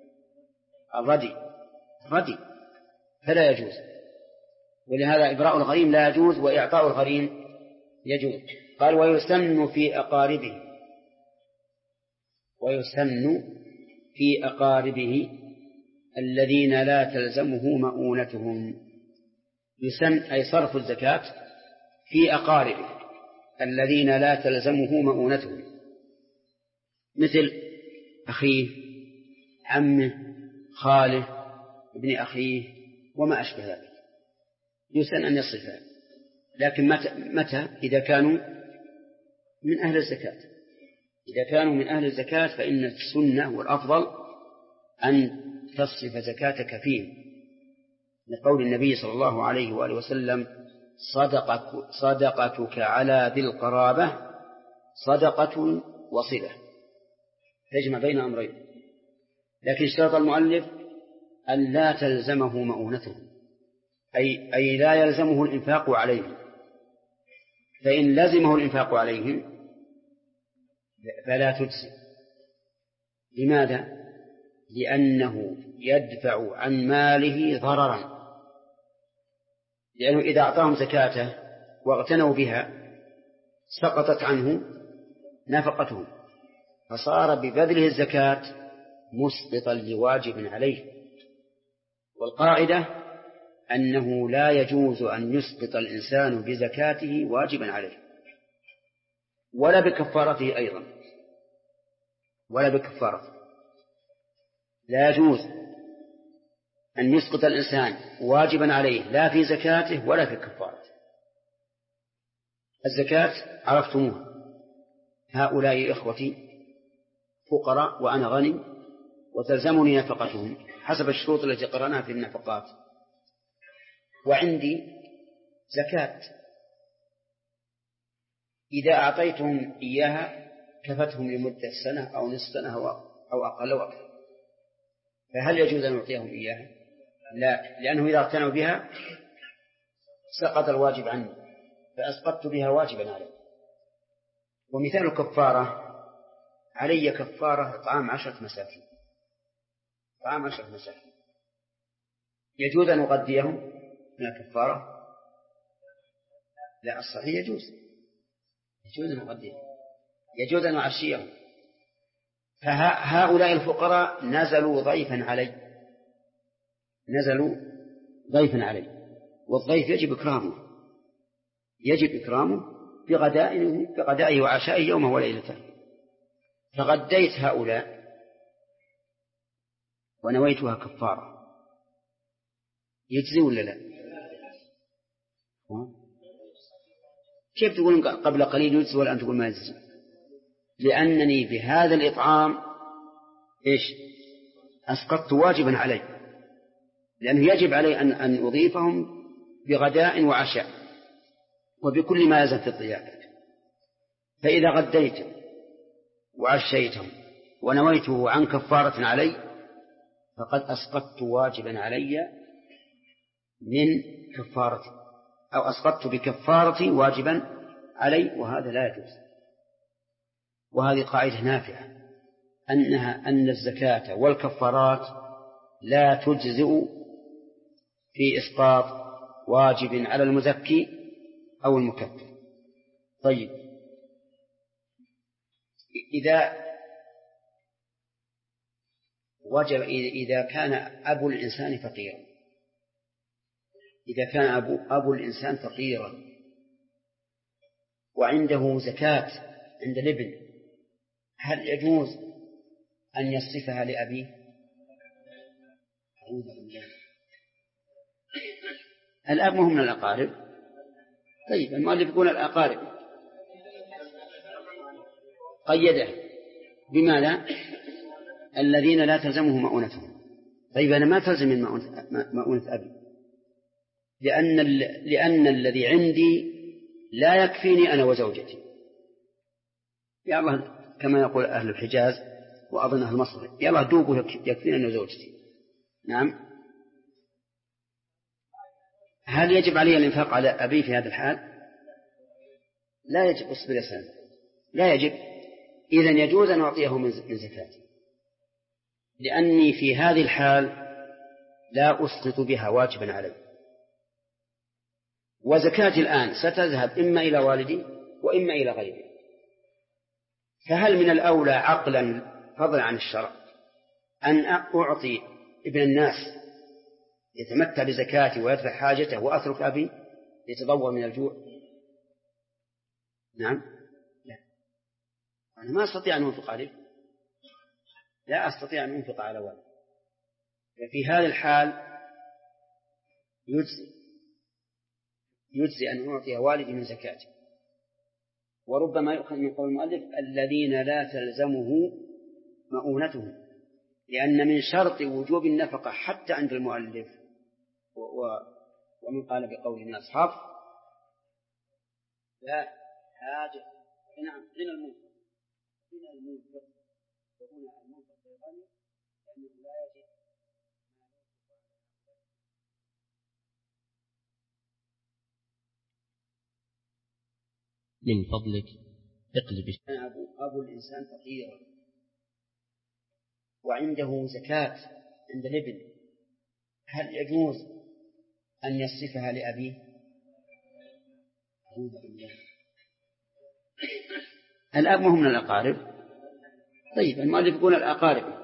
ردي، فلا يجوز. ولهذا إبراء الغريم لا يجوز وإعطاء الغريم يجوز. قال ويسن في أقاربه الذين لا تلزمه مؤونتهم، يسن أي صرف الزكاة في أقاربه الذين لا تلزمه مؤونتهم، مثل أخيه، عمه، خاله، ابن أخيه وما أشبه ذلك، يسن أن يصرفها. لكن متى؟ إذا كانوا من أهل الزكاة. إذا كانوا من أهل الزكاة فإن السنة والأفضل أن تصرف زكاتك فيهم، لقول النبي صلى الله عليه وآله وسلم: صدقتك على ذي القرابة صدقة وصلة، تجمع بين أمرين. لكن اشترط المؤلف أن لا تلزمه مؤونته، أي لا يلزمه الإنفاق عليه، فإن لزمه الإنفاق عليه فلا تجزي. لماذا؟ لأنه يدفع عن ماله ضررا، لأنه إذا أعطاهم زكاته واغتنوا بها سقطت عنه نفقتهم، فصار ببذله الزكاة مسقطا لواجب عليه. والقاعدة أنه لا يجوز أن يسقط الإنسان بزكاته واجبا عليه ولا بكفارته أيضا، ولا بكفارته. لا يجوز أن يسقط الإنسان واجبا عليه لا في زكاته ولا في كفارته. الزكاة عرفتموها، هؤلاء إخوتي فقراء وأنا غني وتلزمني نفقتهم حسب الشروط التي قرأناها في النفقات، وعندي زكاة إذا أعطيتهم إياها كفتهم لمدة سنة أو نصف سنة أو أقل وأكثر، فهل يجوز أن نعطيهم إياها؟ لا، لأنه إذا اغتنوا بها سقط الواجب عني فأسقطت بها واجبا عليه. ومثال الكفارة: علي كفارة إطعام 10 مساكين، إطعام 10 مساكين، يجوز أن أغذيهم من الكفارة؟ لا، الصحيح يجوز أن أغذيهم، يجوز أن أعشيهم. فهؤلاء الفقراء نزلوا ضيفا علي، والضيف يجب إكرامه بغدائه وعشائه يومه وليلته. فغديت هؤلاء ونويتها كفارة، يجزي ولا لا؟ كيف تقولون قبل قليل يجزي والآن تقول ما يجزي؟ لأنني بهذا الإطعام أسقطت واجبا علي، لأنه يجب علي أن أضيفهم بغداء وعشاء وبكل ما يلزم في الضيافة. فإذا غديت وعشيتهم ونويته عن كفارة علي فقد أسقطت واجبا علي من كفارتي، أو أسقطت بكفارتي واجبا علي، وهذا لا يجوز. وهذه قاعدة نافعة، أن الزكاة والكفارات لا تجزئ في إسقاط واجب على المزكي أو المكفر. طيب، إذا كان أبو الإنسان فقيرا، إذا كان أبو الإنسان فقيرا وعنده زكاة عند الابن، هل يجوز أن يصرفها لأبيه؟ الأب مهم من الأقارب. طيب، المؤلف يقول الأقارب، قيده بماذا؟ الذين لا تلزمه مؤونتهم. طيب، أنا ما تلزم من مؤونة أبي، لأن الذي عندي لا يكفيني أنا وزوجتي. يا الله، كما يقول أهل الحجاز وأظن أهل مصر: يا الله دوبه يكفيني أنا وزوجتي. نعم. هل يجب علي الإنفاق على أبي في هذا الحال؟ لا يجب. اصبر يا سلام، لا يجب. إذن يجوز أن أعطيه من زكاتي، لأني في هذه الحال لا أسقط بها واجبا علي، وزكاتي الآن ستذهب إما إلى والدي وإما إلى غيري. فهل من الأولى عقلا فضلا عن الشرع أن أعطي ابن الناس يتمتع بزكاتي ويدفع حاجته وأترك أبي يتضور من الجوع؟ نعم، لا، أنا ما أستطيع أن أنفق عليه، لا أستطيع أن أنفق على والد. ففي هذا الحال يجزي أن أعطي والدي من زكاته. وربما يؤخذ من قول المؤلف الذين لا تلزمه مؤونتهم، لأن من شرط وجوب النفقة حتى عند المؤلف ومن قال بقول من أصحاب لا حاجة. نعم، غنى المنفق وهنا المنفق الغني لأنه لا يجب. من فضلك اقلب. أبو الإنسان فقيرا وعنده زكاة عند الابن، هل يجوز أن يصرفها لأبيه؟ الأب مهم من الأقارب. طيب المؤلف يقول الأقارب،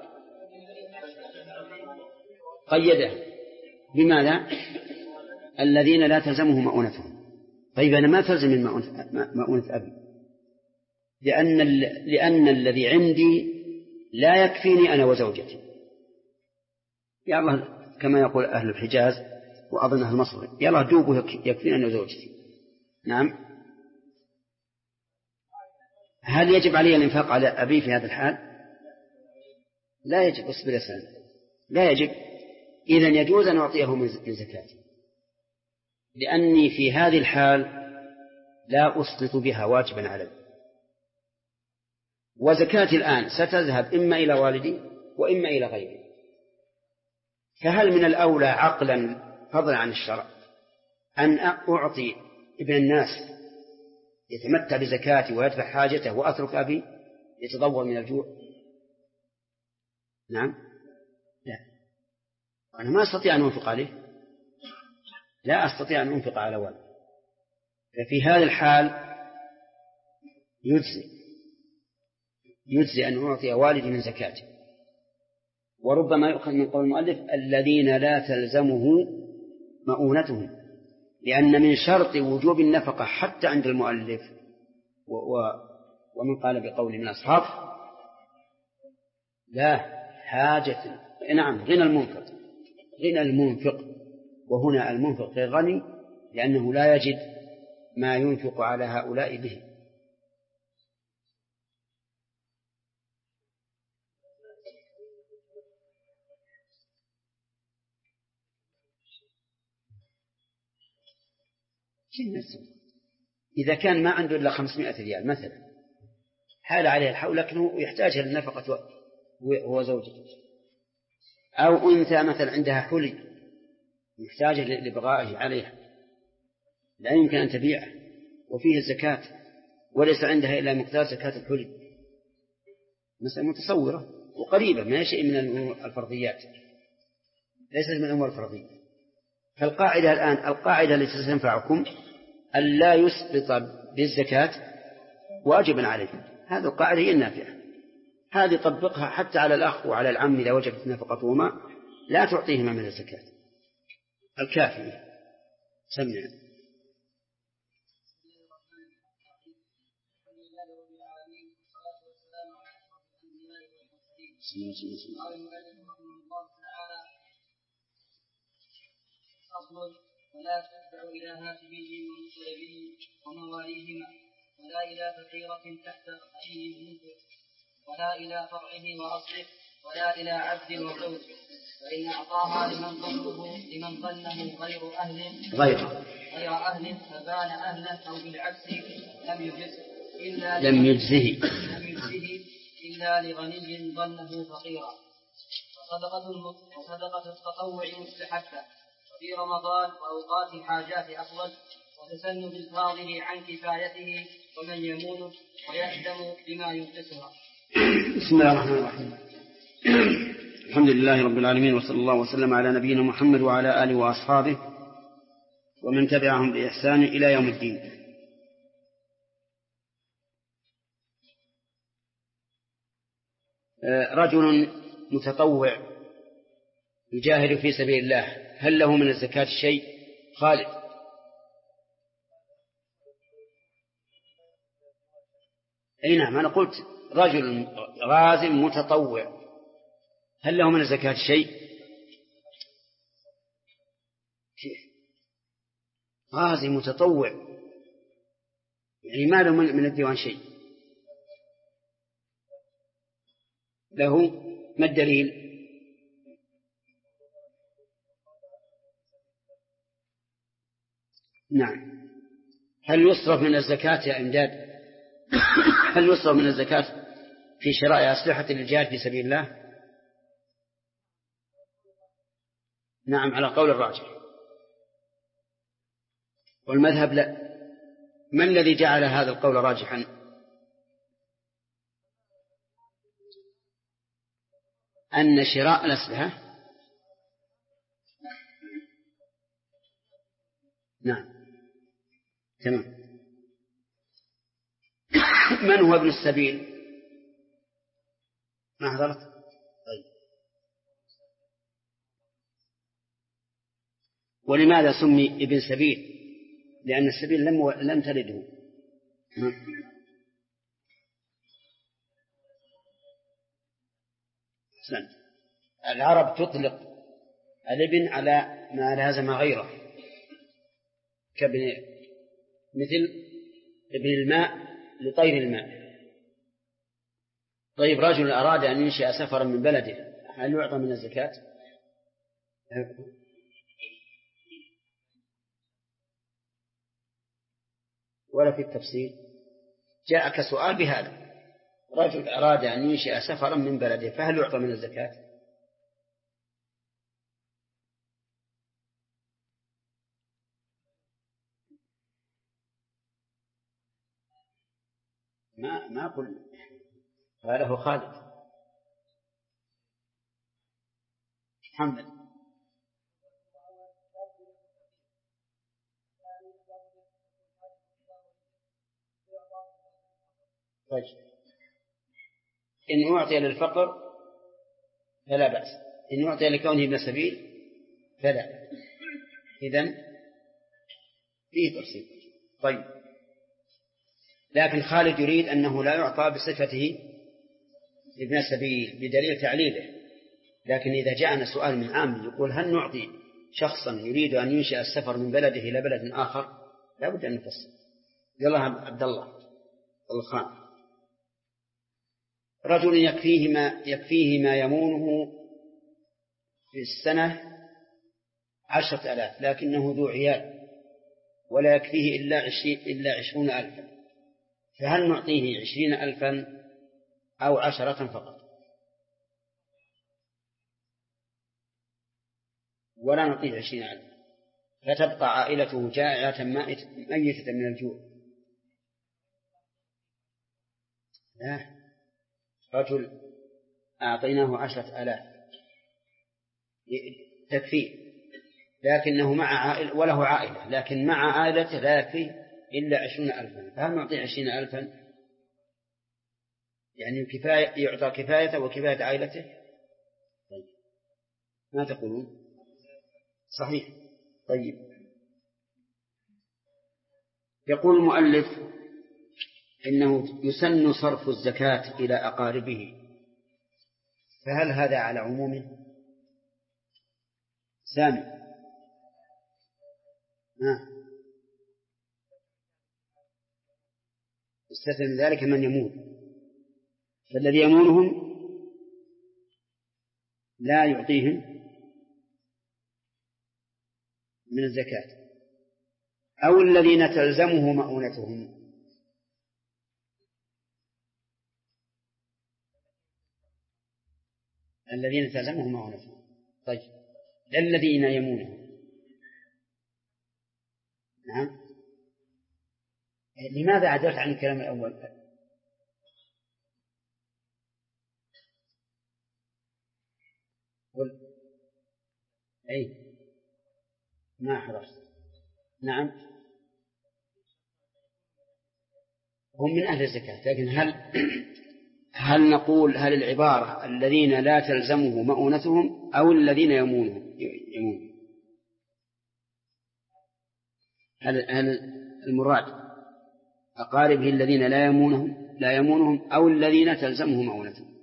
قيده بماذا؟ الذين لا تلزمه مؤونتهم. طيب أنا ما تلزم من مؤونة أبي، لأن الذي عندي لا يكفيني أنا وزوجتي. يا الله، كما يقول أهل الحجاز وأظن أهل مصر، يا الله دوبه يكفيني أنا وزوجتي. نعم، هل يجب علي الإنفاق على أبي في هذا الحال؟ لا يجب. اصبر يا سلام، لا يجب. إذن يجوز أن أعطيه من زكاتي، لأني في هذه الحال لا أسقط بها واجبا علي، وزكاتي الآن ستذهب إما إلى والدي وإما إلى غيري. فهل من الأولى عقلا فضلا عن الشرع أن أعطي ابن الناس يتمتع بزكاتي ويدفع حاجته وأترك أبي يتضور من الجوع؟ نعم، لا، أنا ما أستطيع أن أنفق عليه، لا أستطيع أن أنفق على والد. ففي هذا الحال يجزي أن أعطي والدي من زكاته. وربما يؤخذ من قول المؤلف الذين لا تلزمه مؤونتهم، لأن من شرط وجوب النفقة حتى عند المؤلف ومن قال بقول من أصحاب لا حاجة. نعم، غنى المنفق وهنا المنفق غير غني لأنه لا يجد ما ينفق على هؤلاء به. إذا كان ما عنده إلا 500 ريال مثلا، حال عليه الحول لكنه يحتاجها للنفقة هو زوجته، أو أنثى مثلا عندها حلي يحتاجها لبغائه عليها، لا يمكن أن تبيعه وفيه الزكاة وليس عندها إلا مقدار زكاة الحلي، مسألة متصورة وقريبة ما شيء من الفرضيات، ليست من الأمور الفرضية. فالقاعدة الآن، القاعدة التي ستنفعكم ألا يسقط بالزكاة واجبا عليكم، هذه القاعدة هي النافعة. هذه طبقها حتى على الأخ وعلى العم إذا وجبت نفقتهما لا تعطيهما من الزكاة الكافية. سمع. ولا تتبع إلى هاتفيهم ومطلبين ومواليهما، ولا إلى فقيرة تحت أخيه المنفق، ولا إلى فرعه وأصله، ولا إلى عبد وزوج. فإن أعطاها لمن ظنه غير أهل فبان أهله أو بالعكس لم يجزه إلا لغني ظنه فقيرا. وصدقة التطوع مستحبة في رمضان وأوقات حاجات أفضل، وتسن بالفاضل عن كفايته ومن يمون ويأثم بما ينقصها. بسم الله الرحمن الرحيم. الحمد لله رب العالمين، وصلى الله وسلم على نبينا محمد وعلى آله وأصحابه ومن تبعهم بإحسان إلى يوم الدين. رجل متطوع يجاهد في سبيل الله هل له من الزكاة شيء؟ خالد. أي نعم، أنا قلت رجل غاز متطوع هل له من الزكاة شيء؟ غازي متطوع يعني ما له من الديوان شيء. له ما الدليل؟ نعم. هل يصرف من الزكاة يا إمداد؟ هل يصرف من الزكاة في شراء أسلحة الجهاد في سبيل الله؟ نعم على قول الراجح، والمذهب لا. ما الذي جعل هذا القول راجحا؟ أن شراء الأسلحة نعم تمام. من هو ابن السبيل؟ ما حضرت؟ طيب. ولماذا سمي ابن سبيل؟ لأن السبيل لم تلده. العرب تطلق الابن على ما لازم غيره، مثل ابن الماء لطير الماء. طيب رجل أراد أن ينشئ سفرا من بلده هل يعطى من الزكاة؟ ولا في التفصيل؟ جاءك سؤال بهذا، رجل أراد أن ينشئ سفرا من بلده فهل يعطى من الزكاة؟ ما أقول قاله خالد. محمد. طيب إن أعطي للفقر فلا بأس، إن أعطي لكونه ابن سبيل فلا. إذن فيه تفصيل. طيب لكن خالد يريد أنه لا يعطى بصفته ابن سبيل بدليل تعليله. لكن إذا جاءنا سؤال من عام يقول هل نعطي شخصا يريد أن ينشئ السفر من بلده إلى بلد آخر لا بد أن نفصل. يلا عبد الله الخان. رجل يكفيه ما يمونه في السنة 10,000 لكنه ذو عيال ولا يكفيه إلا 20,000 فهل نعطيه 20,000 أو 10 فقط؟ ولا نعطيه 20,000 فتبقى عائلته جائعة ميتة من الجوع. لا، رجل أعطيناه 10,000 تكفيه لكنه مع عائلة وله عائلة، لكن مع عائلته لا يكفيه إلا 20,000 فهل نعطيه 20,000 يعني يعطى كفايته وكفاية عائلته؟ طيب ما تقولون؟ صحيح. طيب يقول المؤلف إنه يسن صرف الزكاة إلى أقاربه فهل هذا على عمومه؟ سامي استثنى من ذلك من يمون، فالذي يمونهم لا يعطيهم من الزكاة أو الذين تلزمه مؤونتهم. الذين تلزمهم مؤونتهم. طيب الذين يمونهم نعم. لماذا عدلت عن الكلام الأول؟ قل أي ما حضرت. نعم هم من أهل الزكاة، لكن هل نقول هل العبارة الذين لا تلزمه مؤونتهم أو الذين يمونهم؟ هل المراد أقاربه الذين لا يمونهم أو الذين تلزمه مؤونتهم؟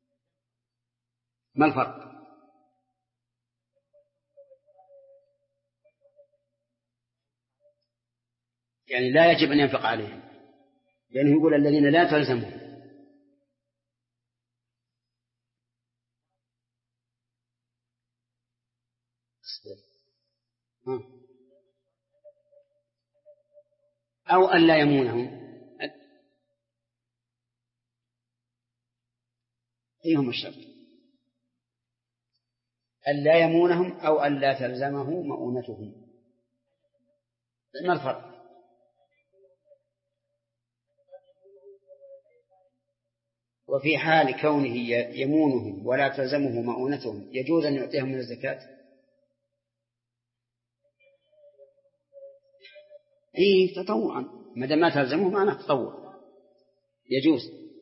ما الفرق؟ يعني لا يجب أن ينفق عليهم، لأنه يقول الذين لا تلزمهم. أو أن لا يمونهم، أيهم الشرط؟ أن لا يمونهم أو أن لا تلزمه مؤونتهم. ما الفرق؟ وفي حال كونه يمونهم ولا تلزمه مؤونتهم يجوز أن يعطيهم من الزكاة؟ إيه، تطوعا، ما دام ما تلزمه معناه تطوع، يجوز.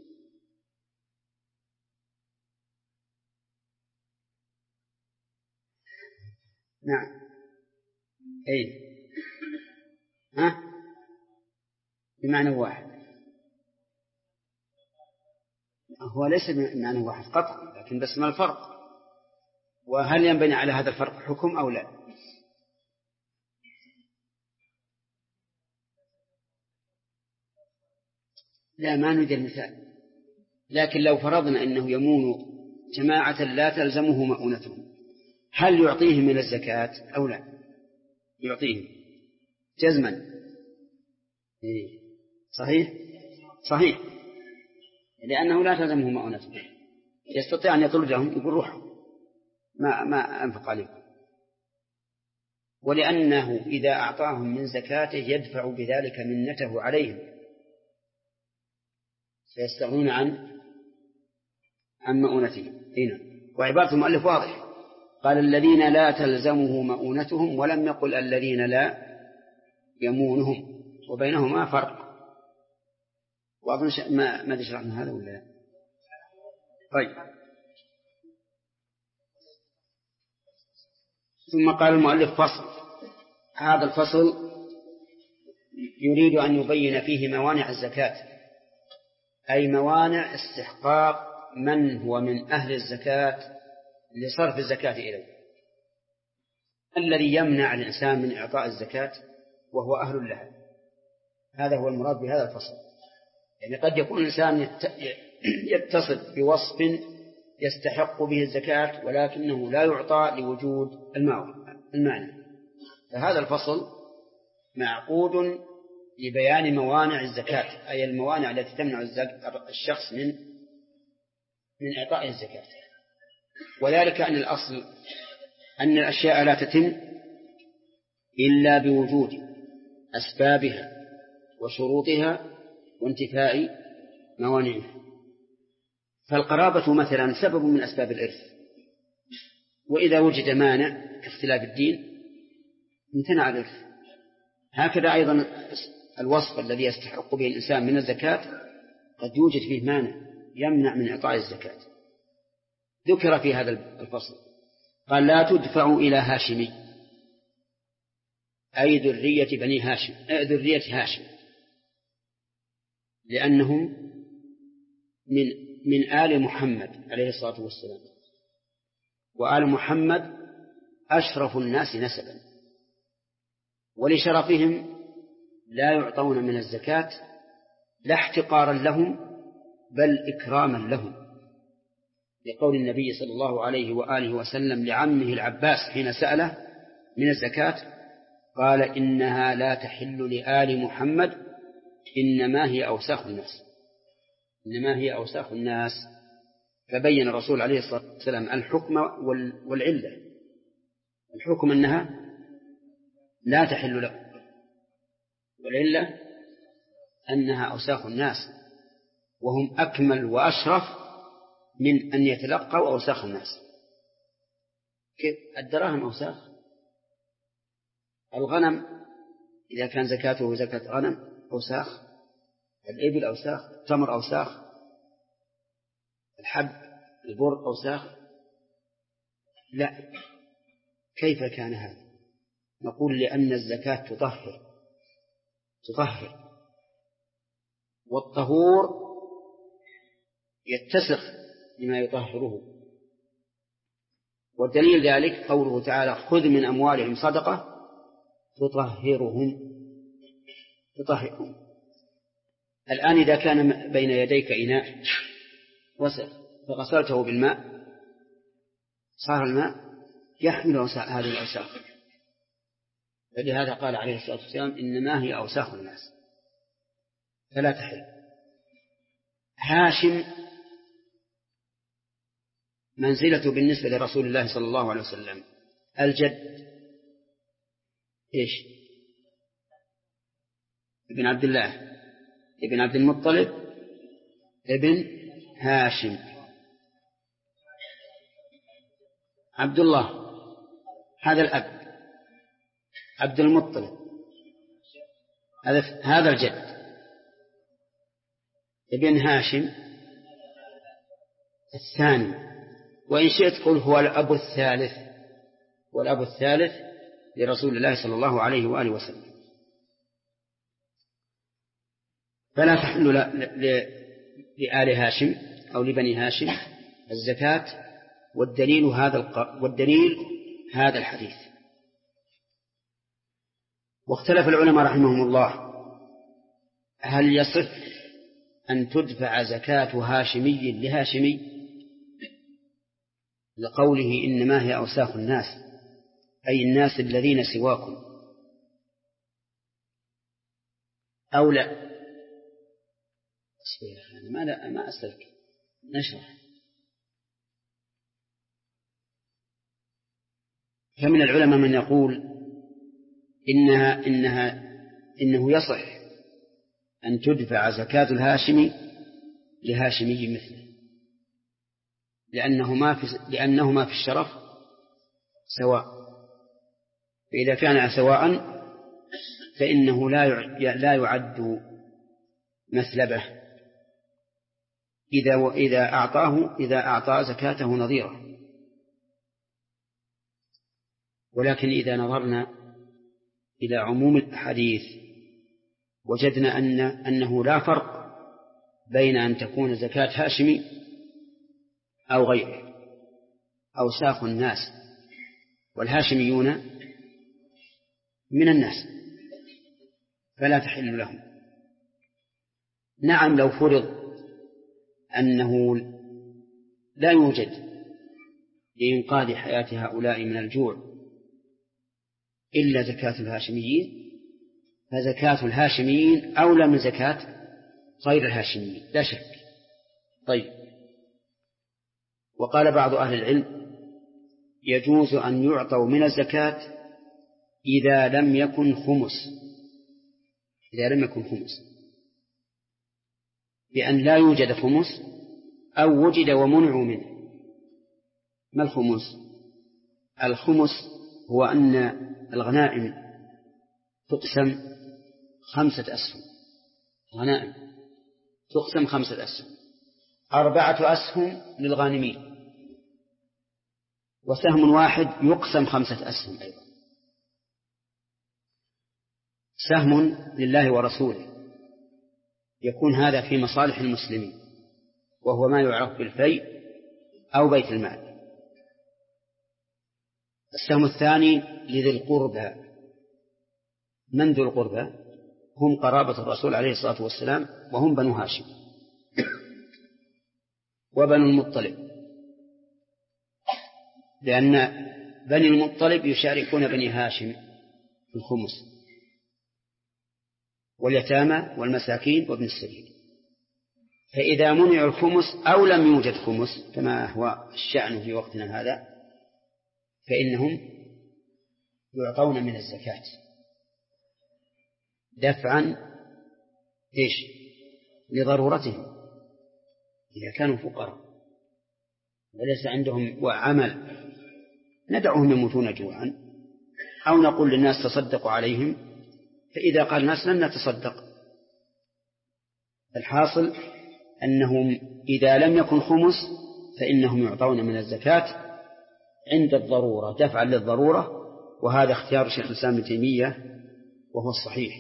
نعم. أي بمعنى واحد. هو ليس بمعنى واحد قطعا، لكن بس ما الفرق؟ وهل ينبني على هذا الفرق حكم أو لا؟ لا، ما نريد المثال، لكن لو فرضنا أنه يمون جماعة لا تلزمه مؤونتهم، هل يعطيهم من الزكاة أو لا؟ يعطيهم جزما. صحيح، لأنه لا تلزمه مؤونتهم، يستطيع أن يطردهم، يقول روحوا ما أنفق عليكم، ولأنه إذا أعطاهم من زكاته يدفع بذلك منته عليهم فيستغنون عن مؤونتهم. هنا وعبارة المؤلف واضح، قال الذين لا تلزمه مؤونتهم ولم يقل الذين لا يمونهم، وبينهما فرق. وأظن ما شرحنا هذا ولا لا؟ طيب. ثم قال المؤلف فصل. هذا الفصل يريد أن يبين فيه موانع الزكاة، أي موانع استحقاق من هو من أهل الزكاة لصرف الزكاة إليه، الذي يمنع الإنسان من إعطاء الزكاة وهو أهل لها. هذا هو المراد بهذا الفصل. يعني قد يكون الإنسان يتصف بوصف يستحق به الزكاة ولكنه لا يعطى لوجود المعنى، فهذا الفصل معقود لبيان موانع الزكاة، أي الموانع التي تمنع الشخص من إعطاء الزكاة. وذلك أن الأصل أن الأشياء لا تتم إلا بوجود أسبابها وشروطها وانتفاء موانعها. فالقرابة مثلا سبب من أسباب الإرث، وإذا وجد مانع كاختلاف الدين امتنع الإرث. هكذا أيضا الوصف الذي يستحق به الإنسان من الزكاة قد يوجد فيه مانع يمنع من إعطاء الزكاة، ذكر في هذا الفصل. قال لا تدفع إلى هاشمي، أي ذرية بني هاشم، ذرية هاشم، لأنهم من آل محمد عليه الصلاة والسلام، وآل محمد أشرف الناس نسبا، ولشرفهم لا يعطون من الزكاة لا احتقارا لهم بل إكراما لهم، لقول النبي صلى الله عليه وآله وسلم لعمه العباس حين سأله من الزكاة قال إنها لا تحل لآل محمد إنما هي أوساخ الناس. فبين الرسول عليه الصلاة والسلام الحكم والعلة. الحكم أنها لا تحل له، والعلة أنها أوساخ الناس، وهم أكمل وأشرف من أن يتلقوا أوساخ الناس. كيف؟ الدراهم أوساخ، الغنم إذا كان زكاته زكاة غنم أوساخ، الإبل أوساخ، التمر أوساخ، الحب البر أوساخ؟ لا. كيف كان هذا؟ نقول لأن الزكاة تطهر، والطهور يتسخ لما يطهره، والدليل ذلك قوله تعالى خذ من أموالهم صدقة تطهرهم. الآن إذا كان بين يديك إناء وسخ فغسلته بالماء صار الماء يحمل هذه الأوساخ، فلهذا قال عليه الصلاة والسلام إنما هي أوساخ الناس فلا تحل. هاشم منزلته بالنسبة لرسول الله صلى الله عليه وسلم الجد إيش؟ ابن عبد الله ابن عبد المطلب ابن هاشم. عبد الله هذا الأب، عبد المطلب هذا الجد، ابن هاشم الثاني، وإن شئت قل هو الأب الثالث، والأب الثالث لرسول الله صلى الله عليه وآله وسلم. فلا تحل لآل هاشم أو لبني هاشم الزكاة، والدليل هذا الحديث. واختلف العلماء رحمهم الله هل يصح أن تدفع زكاة هاشمي لهاشمي لقوله إنما هي أوساخ الناس، أي الناس الذين سواكم، أو لا؟ ما أسألك نشرح. فمن العلماء من يقول إنه يصح أن تدفع زكاة الهاشمي لهاشمي مثله، لأنهما في الشرف سواء، فإذا كان سواء فإنه لا يعد مثلبة إذا أعطى زكاته نظيره. ولكن إذا نظرنا إلى عموم الحديث وجدنا أنه لا فرق بين أن تكون زكاة هاشمي أو غيره. أوساخ الناس والهاشميون من الناس فلا تحل لهم. نعم لو فرض أنه لا يوجد لإنقاذ حياة هؤلاء من الجوع إلا زكاة الهاشميين، فزكاة الهاشميين أولى من زكاة غير الهاشميين لا شك. طيب، وقال بعض أهل العلم يجوز أن يعطوا من الزكاة إذا لم يكن خمس، بأن لا يوجد خمس أو وجد ومنعوا منه. ما الخمس؟ الخمس هو أن الغنائم تقسم 5 أسهم، غنائم تقسم 5 أسهم، 4 أسهم للغانمين، وسهم واحد يقسم 5 أسهم أيضا، سهم لله ورسوله، يكون هذا في مصالح المسلمين وهو ما يعرف بالفيء أو بيت المال. السهم الثاني لذي القربى. من ذو القربى؟ هم قرابة الرسول عليه الصلاة والسلام، وهم بنو هاشم وبنو المطلب، لأن بني المطلب يشاركون بني هاشم في الخمس، واليتامى والمساكين وابن السبيل. فإذا منع الخمس أو لم يوجد خمس كما هو الشأن في وقتنا هذا، فإنهم يعطون من الزكاة دفعا لضرورتهم إذا كانوا فقراء وليس عندهم عمل ندعهم يموتون جوعا، أو نقول للناس تصدقوا عليهم، فإذا قال الناس لن نتصدق. الحاصل أنهم إذا لم يكن خمس فإنهم يعطون من الزكاة عند الضرورة دفعا للضرورة، وهذا اختيار شيخ الإسلام ابن تيمية وهو الصحيح،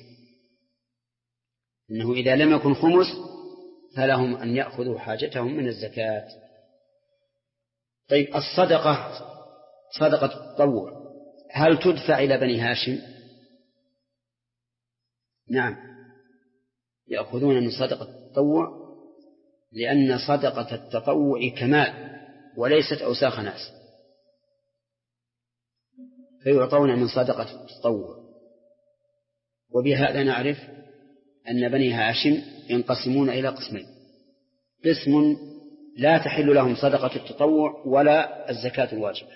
أنه إذا لم يكن خمس فلهم أن يأخذوا حاجتهم من الزكاة. طيب الصدقة، صدقة التطوع، هل تدفع إلى بني هاشم؟ نعم، يأخذون من صدقة التطوع، لأن صدقة التطوع كمال وليست أوساخ ناس، فيعطون من صدقة التطوع. وبهذا نعرف أن بني هاشم ينقسمون إلى قسمين: قسم لا تحل لهم صدقة التطوع ولا الزكاة الواجبة،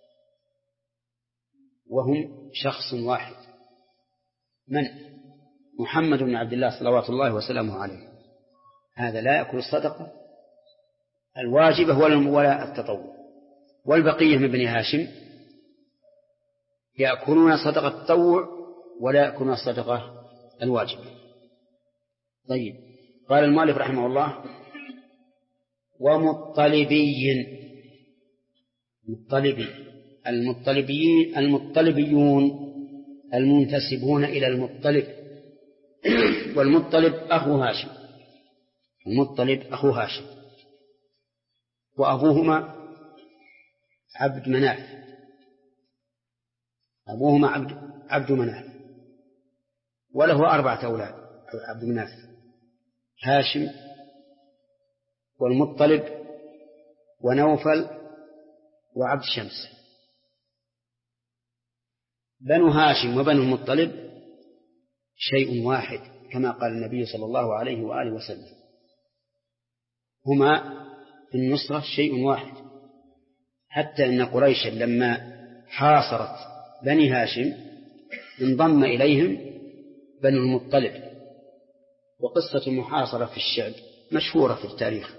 وهم شخص واحد، من؟ محمد بن عبد الله صلوات الله وسلامه عليه، هذا لا يأكل الصدقة الواجبة ولا التطوع. والبقية من بني هاشم يأكلون صدقة التطوع ولا يأكلون الصدقة الواجبة. طيب، قال المؤلف رحمه الله: ومطلبي، المطلبيون المنتسبون إلى المطلب، والمطلب أخو هاشم، المطلب أخو هاشم، وأبوهما عبد مناف، أبوهما عبد مناف، وله 4 أولاد عبد مناف: هاشم والمطلب ونوفل وعبد شمس. بنو هاشم وبنو المطلب شيء واحد، كما قال النبي صلى الله عليه وآله وسلم: هما في النصرة شيء واحد. حتى إن قريشا لما حاصرت بني هاشم انضم إليهم بنو المطلب، وقصة المحاصرة في الشعب مشهورة في التاريخ.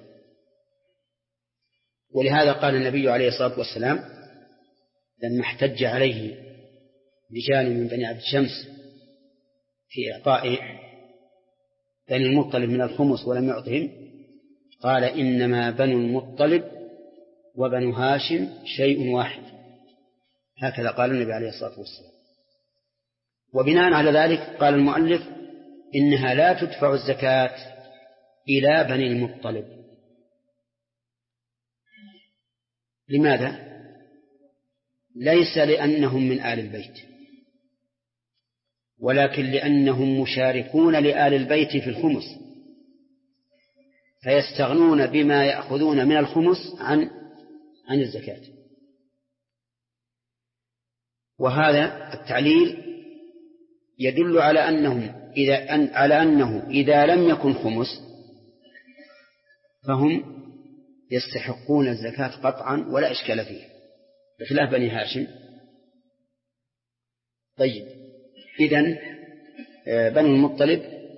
ولهذا قال النبي عليه الصلاة والسلام لما احتج عليه رجال من بني عبد شمس في إعطاء بني المطلب من الخمس ولم يعطهم، قال: إنما بنو المطلب وبنو هاشم شيء واحد. هكذا قال النبي عليه الصلاة والسلام. وبناء على ذلك قال المؤلف: إنها لا تدفع الزكاة إلى بني المطلب. لماذا؟ ليس لأنهم من آل البيت، ولكن لأنهم مشاركون لآل البيت في الخمس، فيستغنون بما يأخذون من الخمس عن الزكاة. وهذا التعليل يدل على أنه إذا لم يكن خمس فهم يستحقون الزكاة قطعا ولا إشكال فيه، بخلاف بني هاشم. طيب، إذن بني المطلب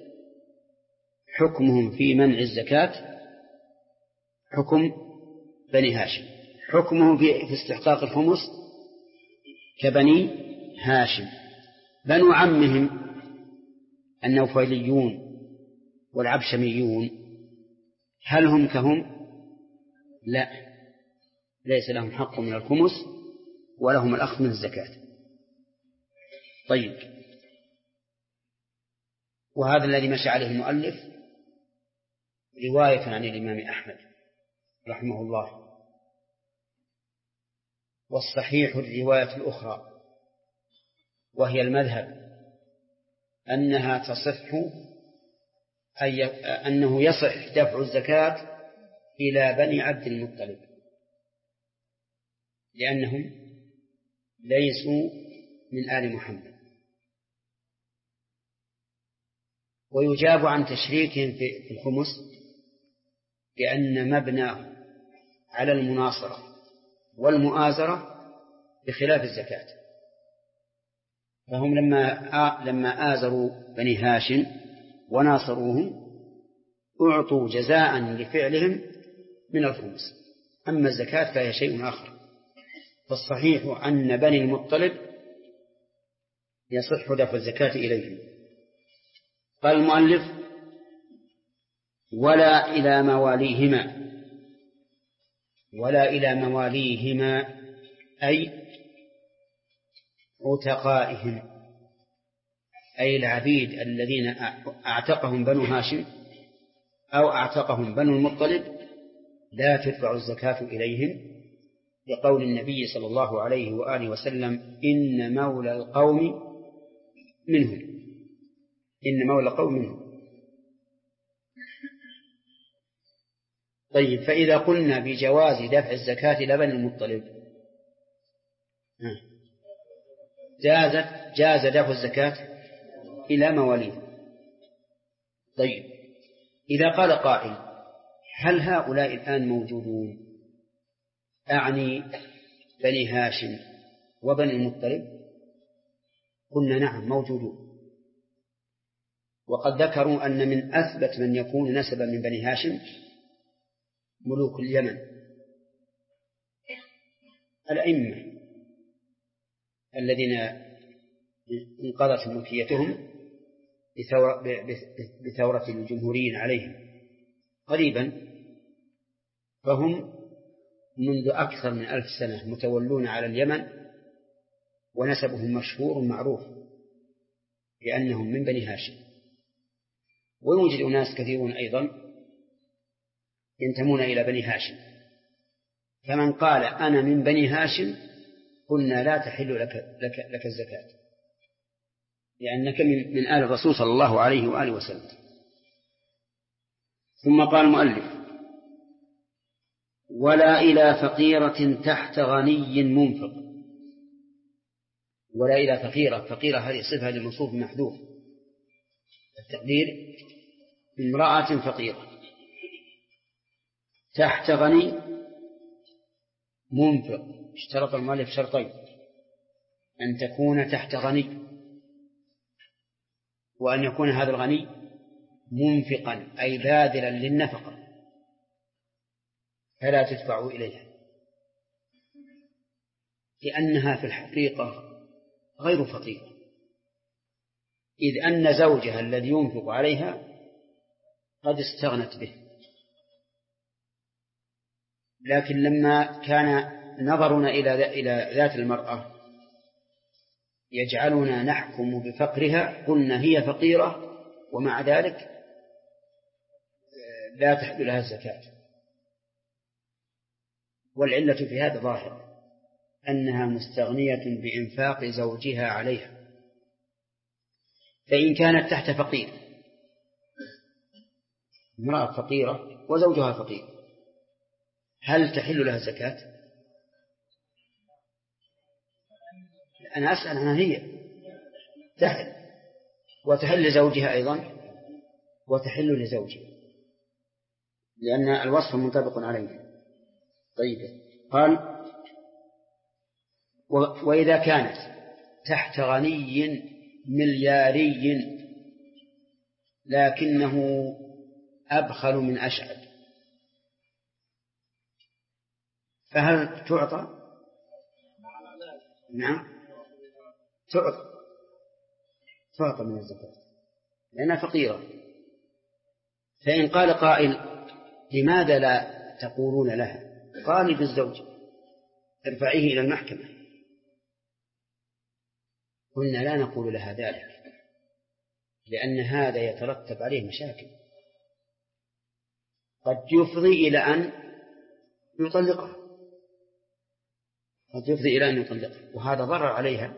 حكمهم في منع الزكاة حكم بني هاشم، حكمهم في استحقاق الخمس كبني هاشم. بنو عمهم النوفليون والعبشميون هل هم كهم؟ لا، ليس لهم حق من الخمس ولهم الأخذ من الزكاة. طيب، وهذا الذي مشى عليه المؤلف رواية عن الإمام أحمد رحمه الله، والصحيح الرواية الأخرى وهي المذهب أنها تصح، أي أنه يصح دفع الزكاة إلى بني عبد المطلب، لأنهم ليسوا من آل محمد. ويجاب عن تشريكهم في الخمس بأن مبناه على المناصرة والمؤازرة بخلاف الزكاة. فهم لما آزروا بني هاشم وناصروهم أعطوا جزاء لفعلهم من الخمس، أما الزكاة فهي شيء آخر. فالصحيح أن بني المطلب يصح دفع الزكاة إليهم. قال المؤلف: ولا إلى مواليهما، ولا إلى مواليهما أي عتقائهم، أي العبيد الذين أعتقهم بنو هاشم أو أعتقهم بنو المطلب لا تدفع الزكاة إليهم، لقول النبي صلى الله عليه وآله وسلم إن مولى القوم منهم، إن مولى القوم منهم. طيب، فإذا قلنا بجواز دفع الزكاة إلى بني المطلب جاز دفع الزكاة إلى مواليه. طيب، إذا قال قائل هل هؤلاء الآن موجودون؟ أعني بني هاشم وبني المطلب. قلنا نعم موجودون، وقد ذكروا أن من أثبت من يكون نسبا من بني هاشم ملوك اليمن الأئمة الذين انقضت ملكيتهم بثورة الجمهوريين عليهم قريبا، فهم منذ أكثر من 1000 سنة متولون على اليمن، ونسبهم مشهور معروف لأنهم من بني هاشم. ويوجد أناس كثيرون أيضا ينتمون إلى بني هاشم، فمن قال أنا من بني هاشم قلنا لا تحل لك الزكاة، لأنك من آل الرسول صلى الله عليه وآله وسلم. ثم قال المؤلف ولا إلى فقيرة تحت غني منفق. ولا إلى فقيرة هذه صفة للموصوف محذوف، التقدير امرأة فقيرة تحت غني منفق. اشترط المؤلف شرطين: أن تكون تحت غني، وأن يكون هذا الغني منفقا أي باذلا للنفقة فلا تدفع إليها، لأنها في الحقيقة غير فقيرة، إذ أن زوجها الذي ينفق عليها قد استغنت به. لكن لما كان نظرنا إلى ذات المرأة يجعلنا نحكم بفقرها قلنا هي فقيرة ومع ذلك لا تحل لها الزكاة. والعلة في هذا ظاهرة، أنها مستغنية بإنفاق زوجها عليها. فإن كانت تحت فقير، امرأة فقيرة وزوجها فقير، هل تحل لها الزكاة؟ أنا أسأل عنها، هي تحل، وتحل لزوجها أيضا، وتحل لزوجها، لأن الوصف منطبق عليه. طيب، قال وإذا كانت تحت غني ملياري لكنه أبخل من أشعب، فهل تعطى؟ نعم تعطى من الزكاة لأنها فقيرة. فإن قال قائل لماذا لا تقولون لها؟ قال بالزوج ارفعيه إلى المحكمة. قلنا لا نقول لها ذلك، لأن هذا يترتب عليه مشاكل، قد يفضي إلى أن يطلقها، وهذا ضرر عليها،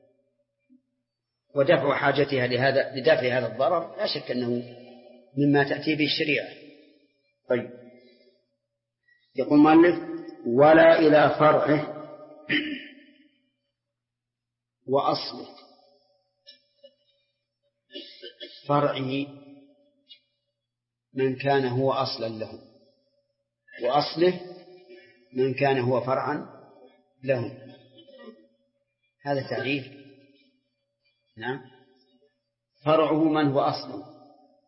ودفع حاجتها لدفع هذا الضرر لا شك أنه مما تأتي به الشريعة. طيب، يقول المؤلف ولا إلى فرعه وأصله. فرعه من كان هو أصلا له، وأصله من كان هو فرعا له. هذا تعريف. نعم، فرعه من هو أصله،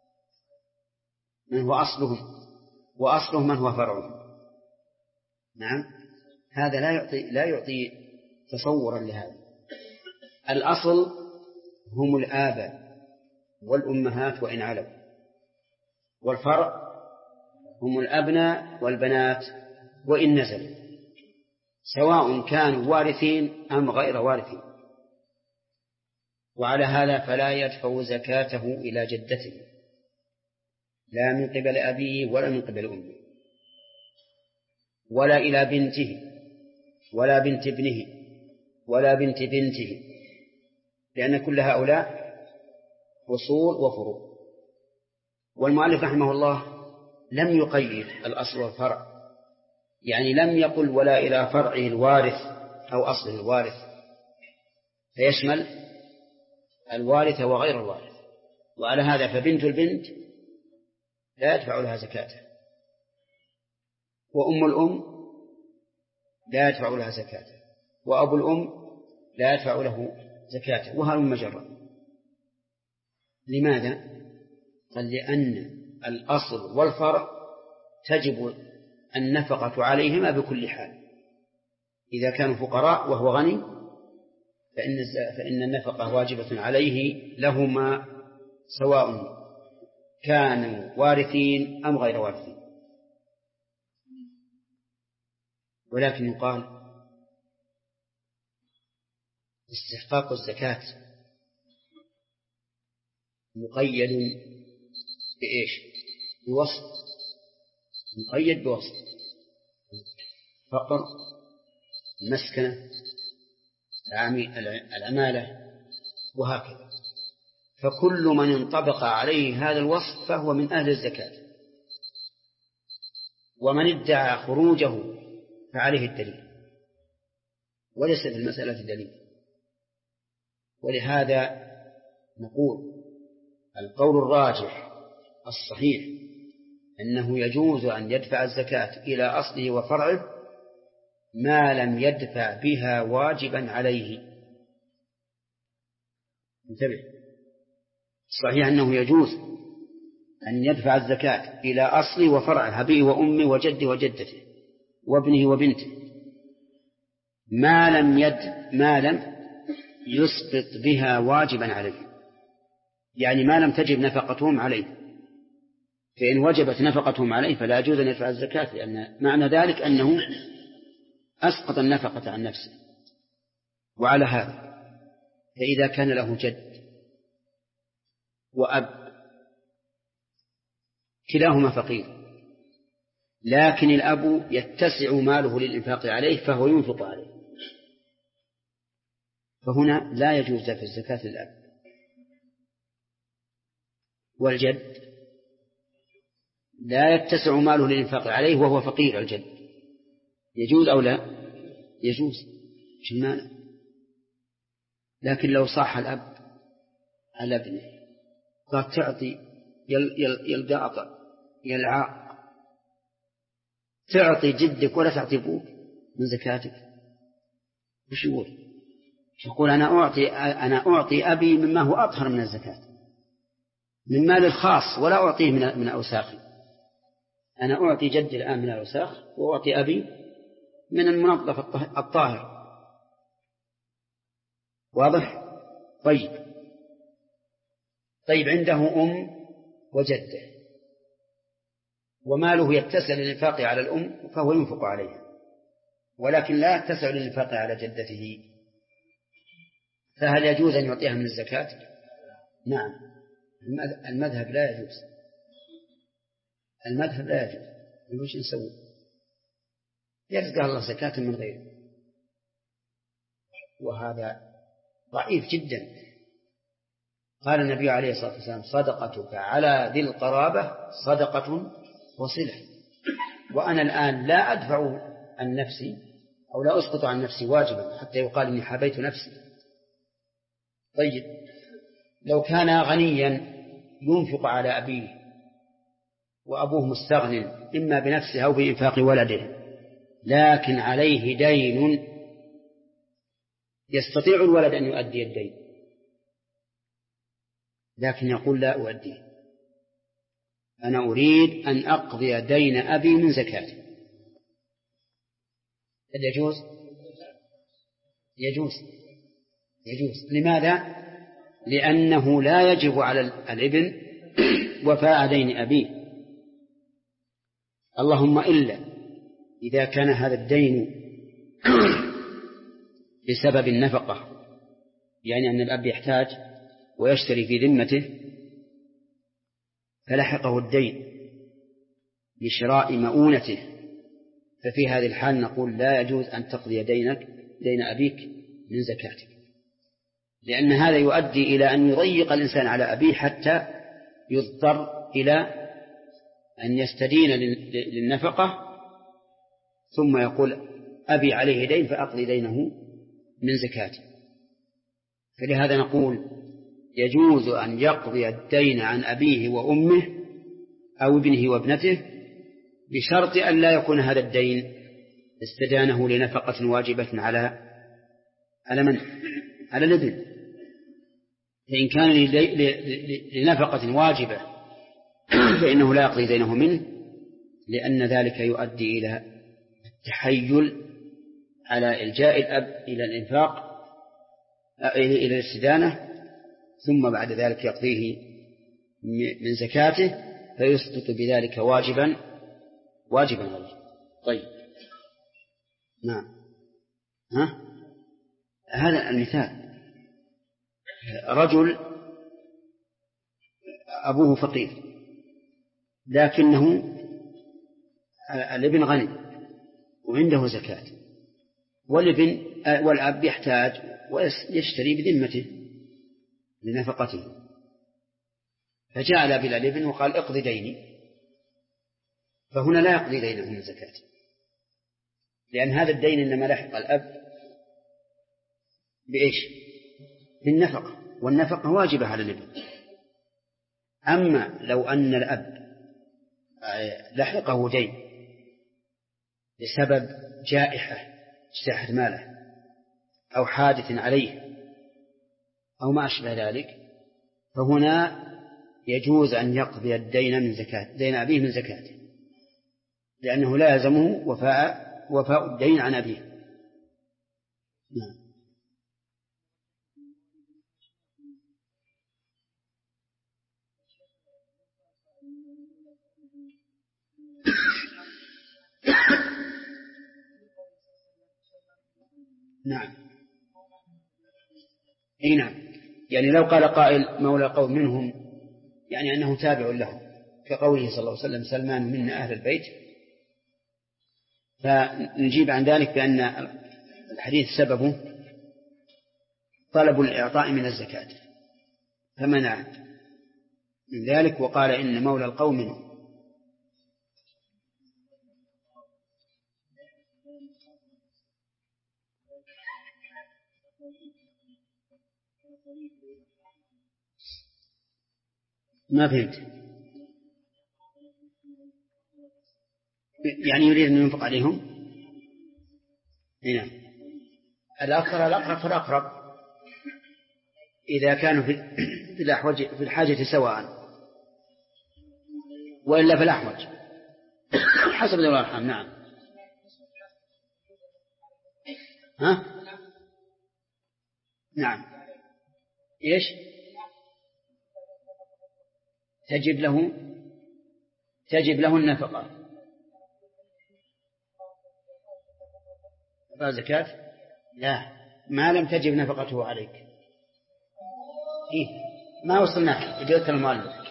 وأصله من هو فرعه. نعم، هذا لا يعطي تصورا لهذا. الأصل هم الآباء والأمهات وإن علوا، والفرع هم الأبناء والبنات وإن نزلوا، سواء كانوا وارثين أم غير وارثين. وعلى هذا فلا يدفع زكاته إلى جدته، لا من قبل أبيه ولا من قبل أمه، ولا إلى بنته ولا بنت ابنه ولا بنت بنته، لأن كل هؤلاء أصول وفروع. والمؤلف رحمه الله لم يقيد الأصل والفرع، يعني لم يقل ولا إلى فرعه الوارث أو أصله الوارث، فيشمل الوارث وغير الوارث. وعلى هذا فبنت البنت لا يدفع لها زكاة، وأم الأم لا يدفع لها زكاة، وأبو الأم لا يدفع له زكاة، وهلم مجرى. لماذا؟ قال لأن الأصل والفرع تجب النفقة عليهما بكل حال. إذا كانوا فقراء وهو غني فإن النفقة واجبة عليه لهما، سواء كانوا وارثين أم غير وارثين. ولكن يقال استحقاق الزكاة مقيد بإيش؟ بوصف، مقيد بوصف: فقر، مسكنة، العمالة، وهكذا. فكل من انطبق عليه هذا الوصف فهو من أهل الزكاة، ومن ادعى خروجه فعليه الدليل، وليس في المسألة دليل. ولهذا نقول القول الراجح الصحيح أنه يجوز أن يدفع الزكاة إلى أصله وفرعه ما لم يدفع بها واجبا عليه. انتبه، صحيح أنه يجوز أن يدفع الزكاة إلى أصله وفرعه، أبيه وأمه وجده وجدته وابنه وبنته، ما لم يسقط بها واجبا عليه، يعني ما لم تجب نفقتهم عليه. فإن وجبت نفقتهم عليه فلا يجوز أن يدفع الزكاة، لأن معنى ذلك أنه أسقط النفقة عن نفسه. وعلى هذا فإذا كان له جد وأب كلاهما فقير، لكن الأب يتسع ماله للإنفاق عليه فهو ينفق عليه، فهنا لا يجوز دفع الزكاة للأب. والجد لا يتسع ماله للإنفاق عليه وهو فقير، الجد يجوز أو لا؟ يجوز، مش المانع. لكن لو صاح الأب على ابنه قال تعطي يلقاطع يلعاق، تعطي جدك ولا تعطي أبوك من زكاتك، وش يقول؟ يقول أنا أعطي أبي مما هو أطهر من الزكاة، من مال الخاص، ولا أعطيه من أوساخي. أنا أعطي جدي الآن من الأوساخ، وأعطي أبي من المنظف الطاهر. واضح؟ طيب عنده أم وجدة، وماله يتسع للإنفاق على الأم فهو ينفق عليها، ولكن لا يتسع للإنفاق على جدته، فهل يجوز أن يعطيها من الزكاة؟ نعم، المذهب لا يجوز، المذهب لا يجوز. وش نسوي؟ يرزق الله زكاة من غيره، وهذا ضعيف جدا. قال النبي عليه الصلاة والسلام: صدقتك على ذي القرابة صدقة وصلة. وأنا الآن لا أدفع عن نفسي أو لا أسقط عن نفسي واجبا حتى يقال إني حبيت نفسي. طيب، لو كان غنيا ينفق على أبيه وأبوه مستغن إما بنفسه أو بإنفاق ولده، لكن عليه دين يستطيع الولد أن يؤدي الدين، لكن يقول لا أؤديه، أنا أريد أن أقضي دين أبي من زكاته. هل يجوز؟ يجوز. لماذا؟ لأنه لا يجب على الابن وفاء دين أبيه، اللهم إلا إذا كان هذا الدين بسبب النفقة، يعني أن الأب يحتاج ويشتري في ذمته فلحقه الدين لشراء مؤونته، ففي هذه الحال نقول لا يجوز أن تقضي دين أبيك من زكاتك، لأن هذا يؤدي إلى أن يضيق الإنسان على أبيه حتى يضطر إلى أن يستدين للنفقة ثم يقول أبي عليه دين فأقضي دينه من زكاته. فلهذا نقول يجوز أن يقضي الدين عن أبيه وأمه أو ابنه وابنته بشرط أن لا يكون هذا الدين استدانه لنفقة واجبة على من؟ على الابن. فإن كان لنفقة واجبة فإنه لا يقضي دينه منه، لأن ذلك يؤدي إلى التحيل على إلجاء الأب إلى الإنفاق إلى الاستدانة، ثم بعد ذلك يقضيه من زكاته فيسقط بذلك واجبا عليه. طيب نعم. هذا المثال، رجل أبوه فقير لكنه الابن غني وعنده زكاة، والأب يحتاج ويشتري بذمته لنفقته، فجاء الابن وقال اقضي ديني، فهنا لا يقضي دينه من زكاته، لأن هذا الدين إنما لحق الأب بإيش؟ بالنفقة، والنفقة واجبة على الابن. أما لو أن الأب لحقه دين بسبب جائحة اجتاحت ماله أو حادث عليه أو ما أشبه ذلك، فهنا يجوز أن يقضي الدين من زكاة دين أبيه من زكاته، لأنه لا يلزمه وفاء الدين عن أبيه. نعم. نعم. أي نعم، يعني لو قال قائل مولى قوم منهم يعني أنه تابع له، كقوله صلى الله عليه وسلم سلمان منا أهل البيت، فنجيب عن ذلك بأن الحديث سببه طلب الإعطاء من الزكاة فمنع من ذلك وقال إن مولى القوم منهم. ما فهمت، يعني يريد أن ينفق عليهم. هنا الأقرب فالأقرب إذا كانوا في الحاجة سواء، وإلا فالأحوج حسب ذوي الأرحام. نعم. نعم. إيش تجب له النفقة زكاة؟ لا، ما لم تجب نفقته عليك. إيه؟ ما وصلناك إجابة المؤلف.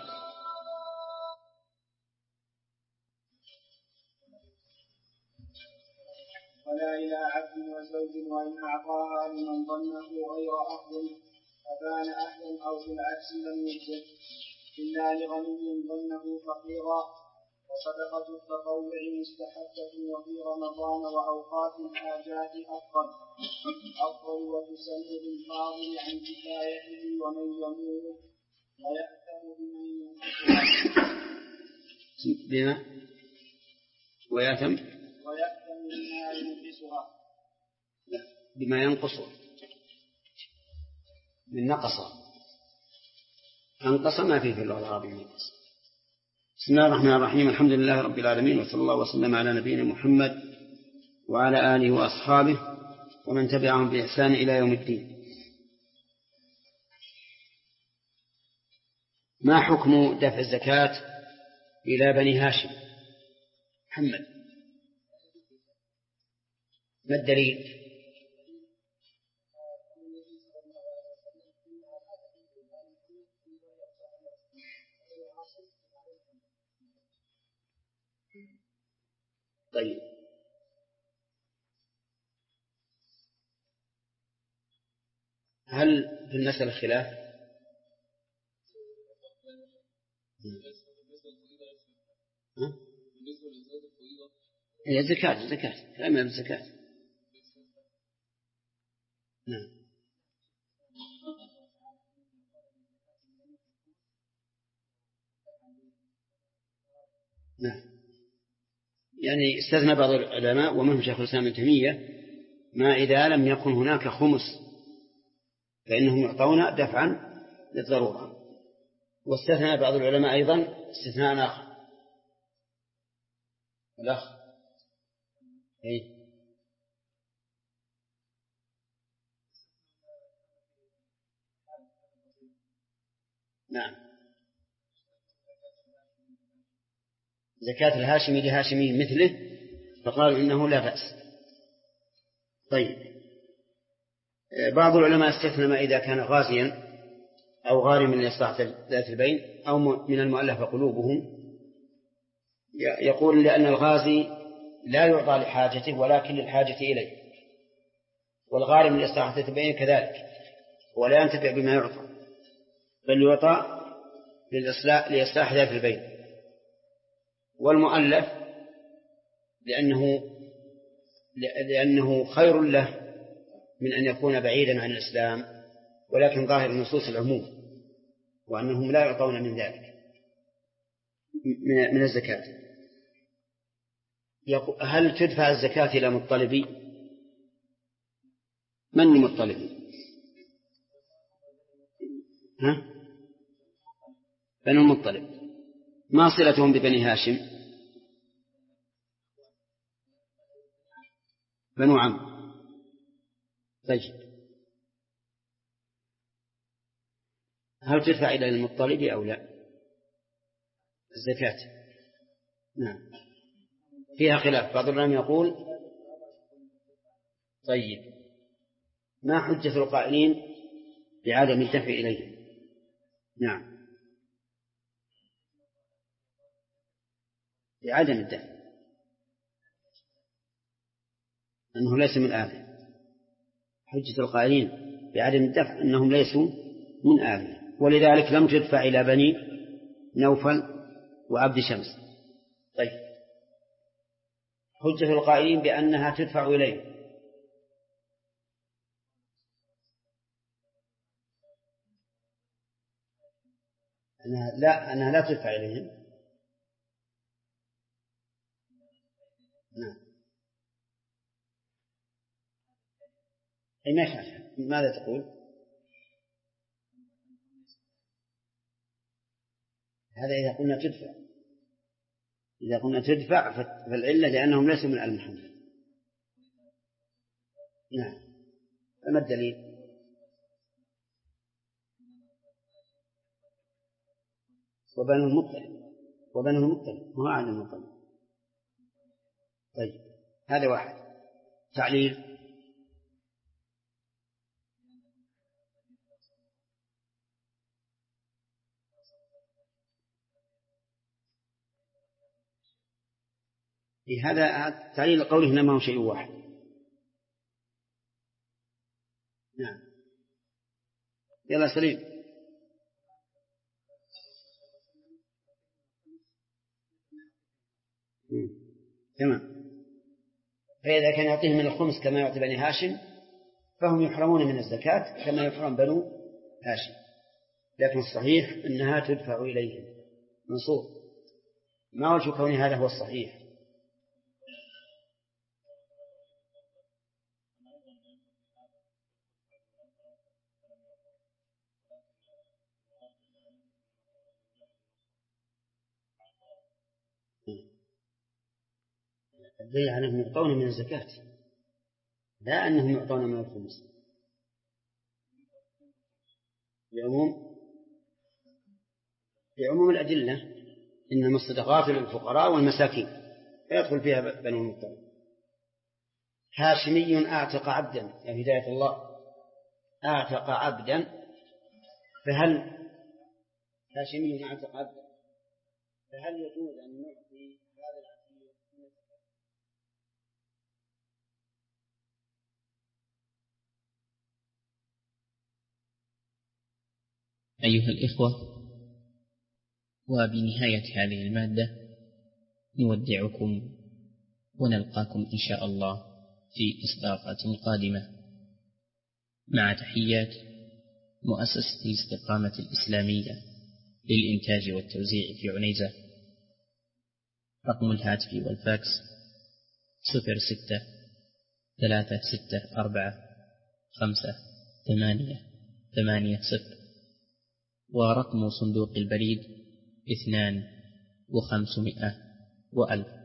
ولا إلى عبد وزوج وإن أعطاها لمن ظنه غير أهل فكان أهلا أو بالعكس لم يجد إلا لغني ظنه فقيرا. وصدقة التطوع مستحبة وفي رمضان وأوقات الحاجات أفضل وتسن بالفاضل عن كفايته ومن يموت ويأتم بما ينقصها بما ينقص من نقص ما فيه في اللغة العربية نقص. بسم الله الرحمن الرحيم، الحمد لله رب العالمين، وصلى الله وسلم على نبينا محمد وعلى آله وأصحابه ومن تبعهم بإحسان إلى يوم الدين. ما حكم دفع الزكاة إلى بني هاشم محمد، ما الدليل؟ طيب، هل في المسألة خلاف؟ هي الزكاة كلامنا بالزكاة. نعم. نعم، يعني استثنى بعض العلماء ومنهم شيخ الإسلام ابن تيمية ما إذا لم يكن هناك خمس فإنهم يعطون دفعا للضرورة. واستثنى بعض العلماء أيضا استثناء آخر. الأخ إيه؟ نعم، زكاة الهاشمي لهاشمي مثله فقالوا إنه لا بأس. طيب، بعض العلماء استثنى ما إذا كان غازيا أو غارما لإصلاح ذات البين أو من المؤلفة قلوبهم. يقول لأن الغازي لا يعطى لحاجته ولكن للحاجة إليه، والغارم لإصلاح ذات البين كذلك ولا ينتفع بما يعطى بل يعطى لإصلاح ذات البين. والمؤلف لأنه خير له من أن يكون بعيدا عن الإسلام، ولكن ظاهر نصوص العموم وأنهم لا يعطون من ذلك من الزكاة. هل تدفع الزكاة إلى مطلبي؟ من المطلبي؟ بنو المطلب. ما صلتهم ببني هاشم؟ بنو عم. طيب، هل تدفع إلى المطلب أو لا الزكاة؟ نعم، فيها خلاف. بعض العلماء يقول طيب، ما حجة القائلين بعدم الدفع إليه؟ نعم، بعدم الدفع أنه ليس من آله. حجة القائلين بعدم الدفع أنهم ليسوا من آله، ولذلك لم تدفع إلى بني نوفل وعبد شمس. طيب، حجة القائلين بأنها تدفع إليه؟ أنها لا تدفع إليهم. نعم، أي ما يخالف. ماذا تقول؟ هذا إذا قلنا تدفع. إذا قلنا تدفع فالعلة لأنهم ليسوا من المحمد. نعم، فما الدليل؟ وبنو المطلب ما عاد المطلب. طيب، هذا واحد. تعليل. هذا تعليل قوله إنما هو شيء واحد. نعم، يلا سليم. تمام. فإذا كان يعطيهم من الخمس كما يعطي بني هاشم فهم يحرمون من الزكاة كما يحرم بنو هاشم، لكن الصحيح أنها تدفع إليهم. منصور، ما وجه كون هذا هو الصحيح؟ الدليل على أنهم يعطون من الزكاة لا أنهم يعطون من الخمس، بعموم الأدلة. إنما الصدقات للفقراء والمساكين فيدخل فيها بني المطلب. هاشمي أعتق عبدا، يا هداية الله، أعتق عبدا، فهل هاشمي أعتق عبدا فهل يجوز أن نعطي هذا العتيق؟ أيها الإخوة، وبنهاية هذه المادة نودعكم ونلقاكم إن شاء الله في إصدارات قادمة، مع تحيات مؤسسة الاستقامة الإسلامية للإنتاج والتوزيع في عنيزة. رقم الهاتف والفاكس 06-364-5-8-8-0، ورقم صندوق البريد 2 و500 و1000.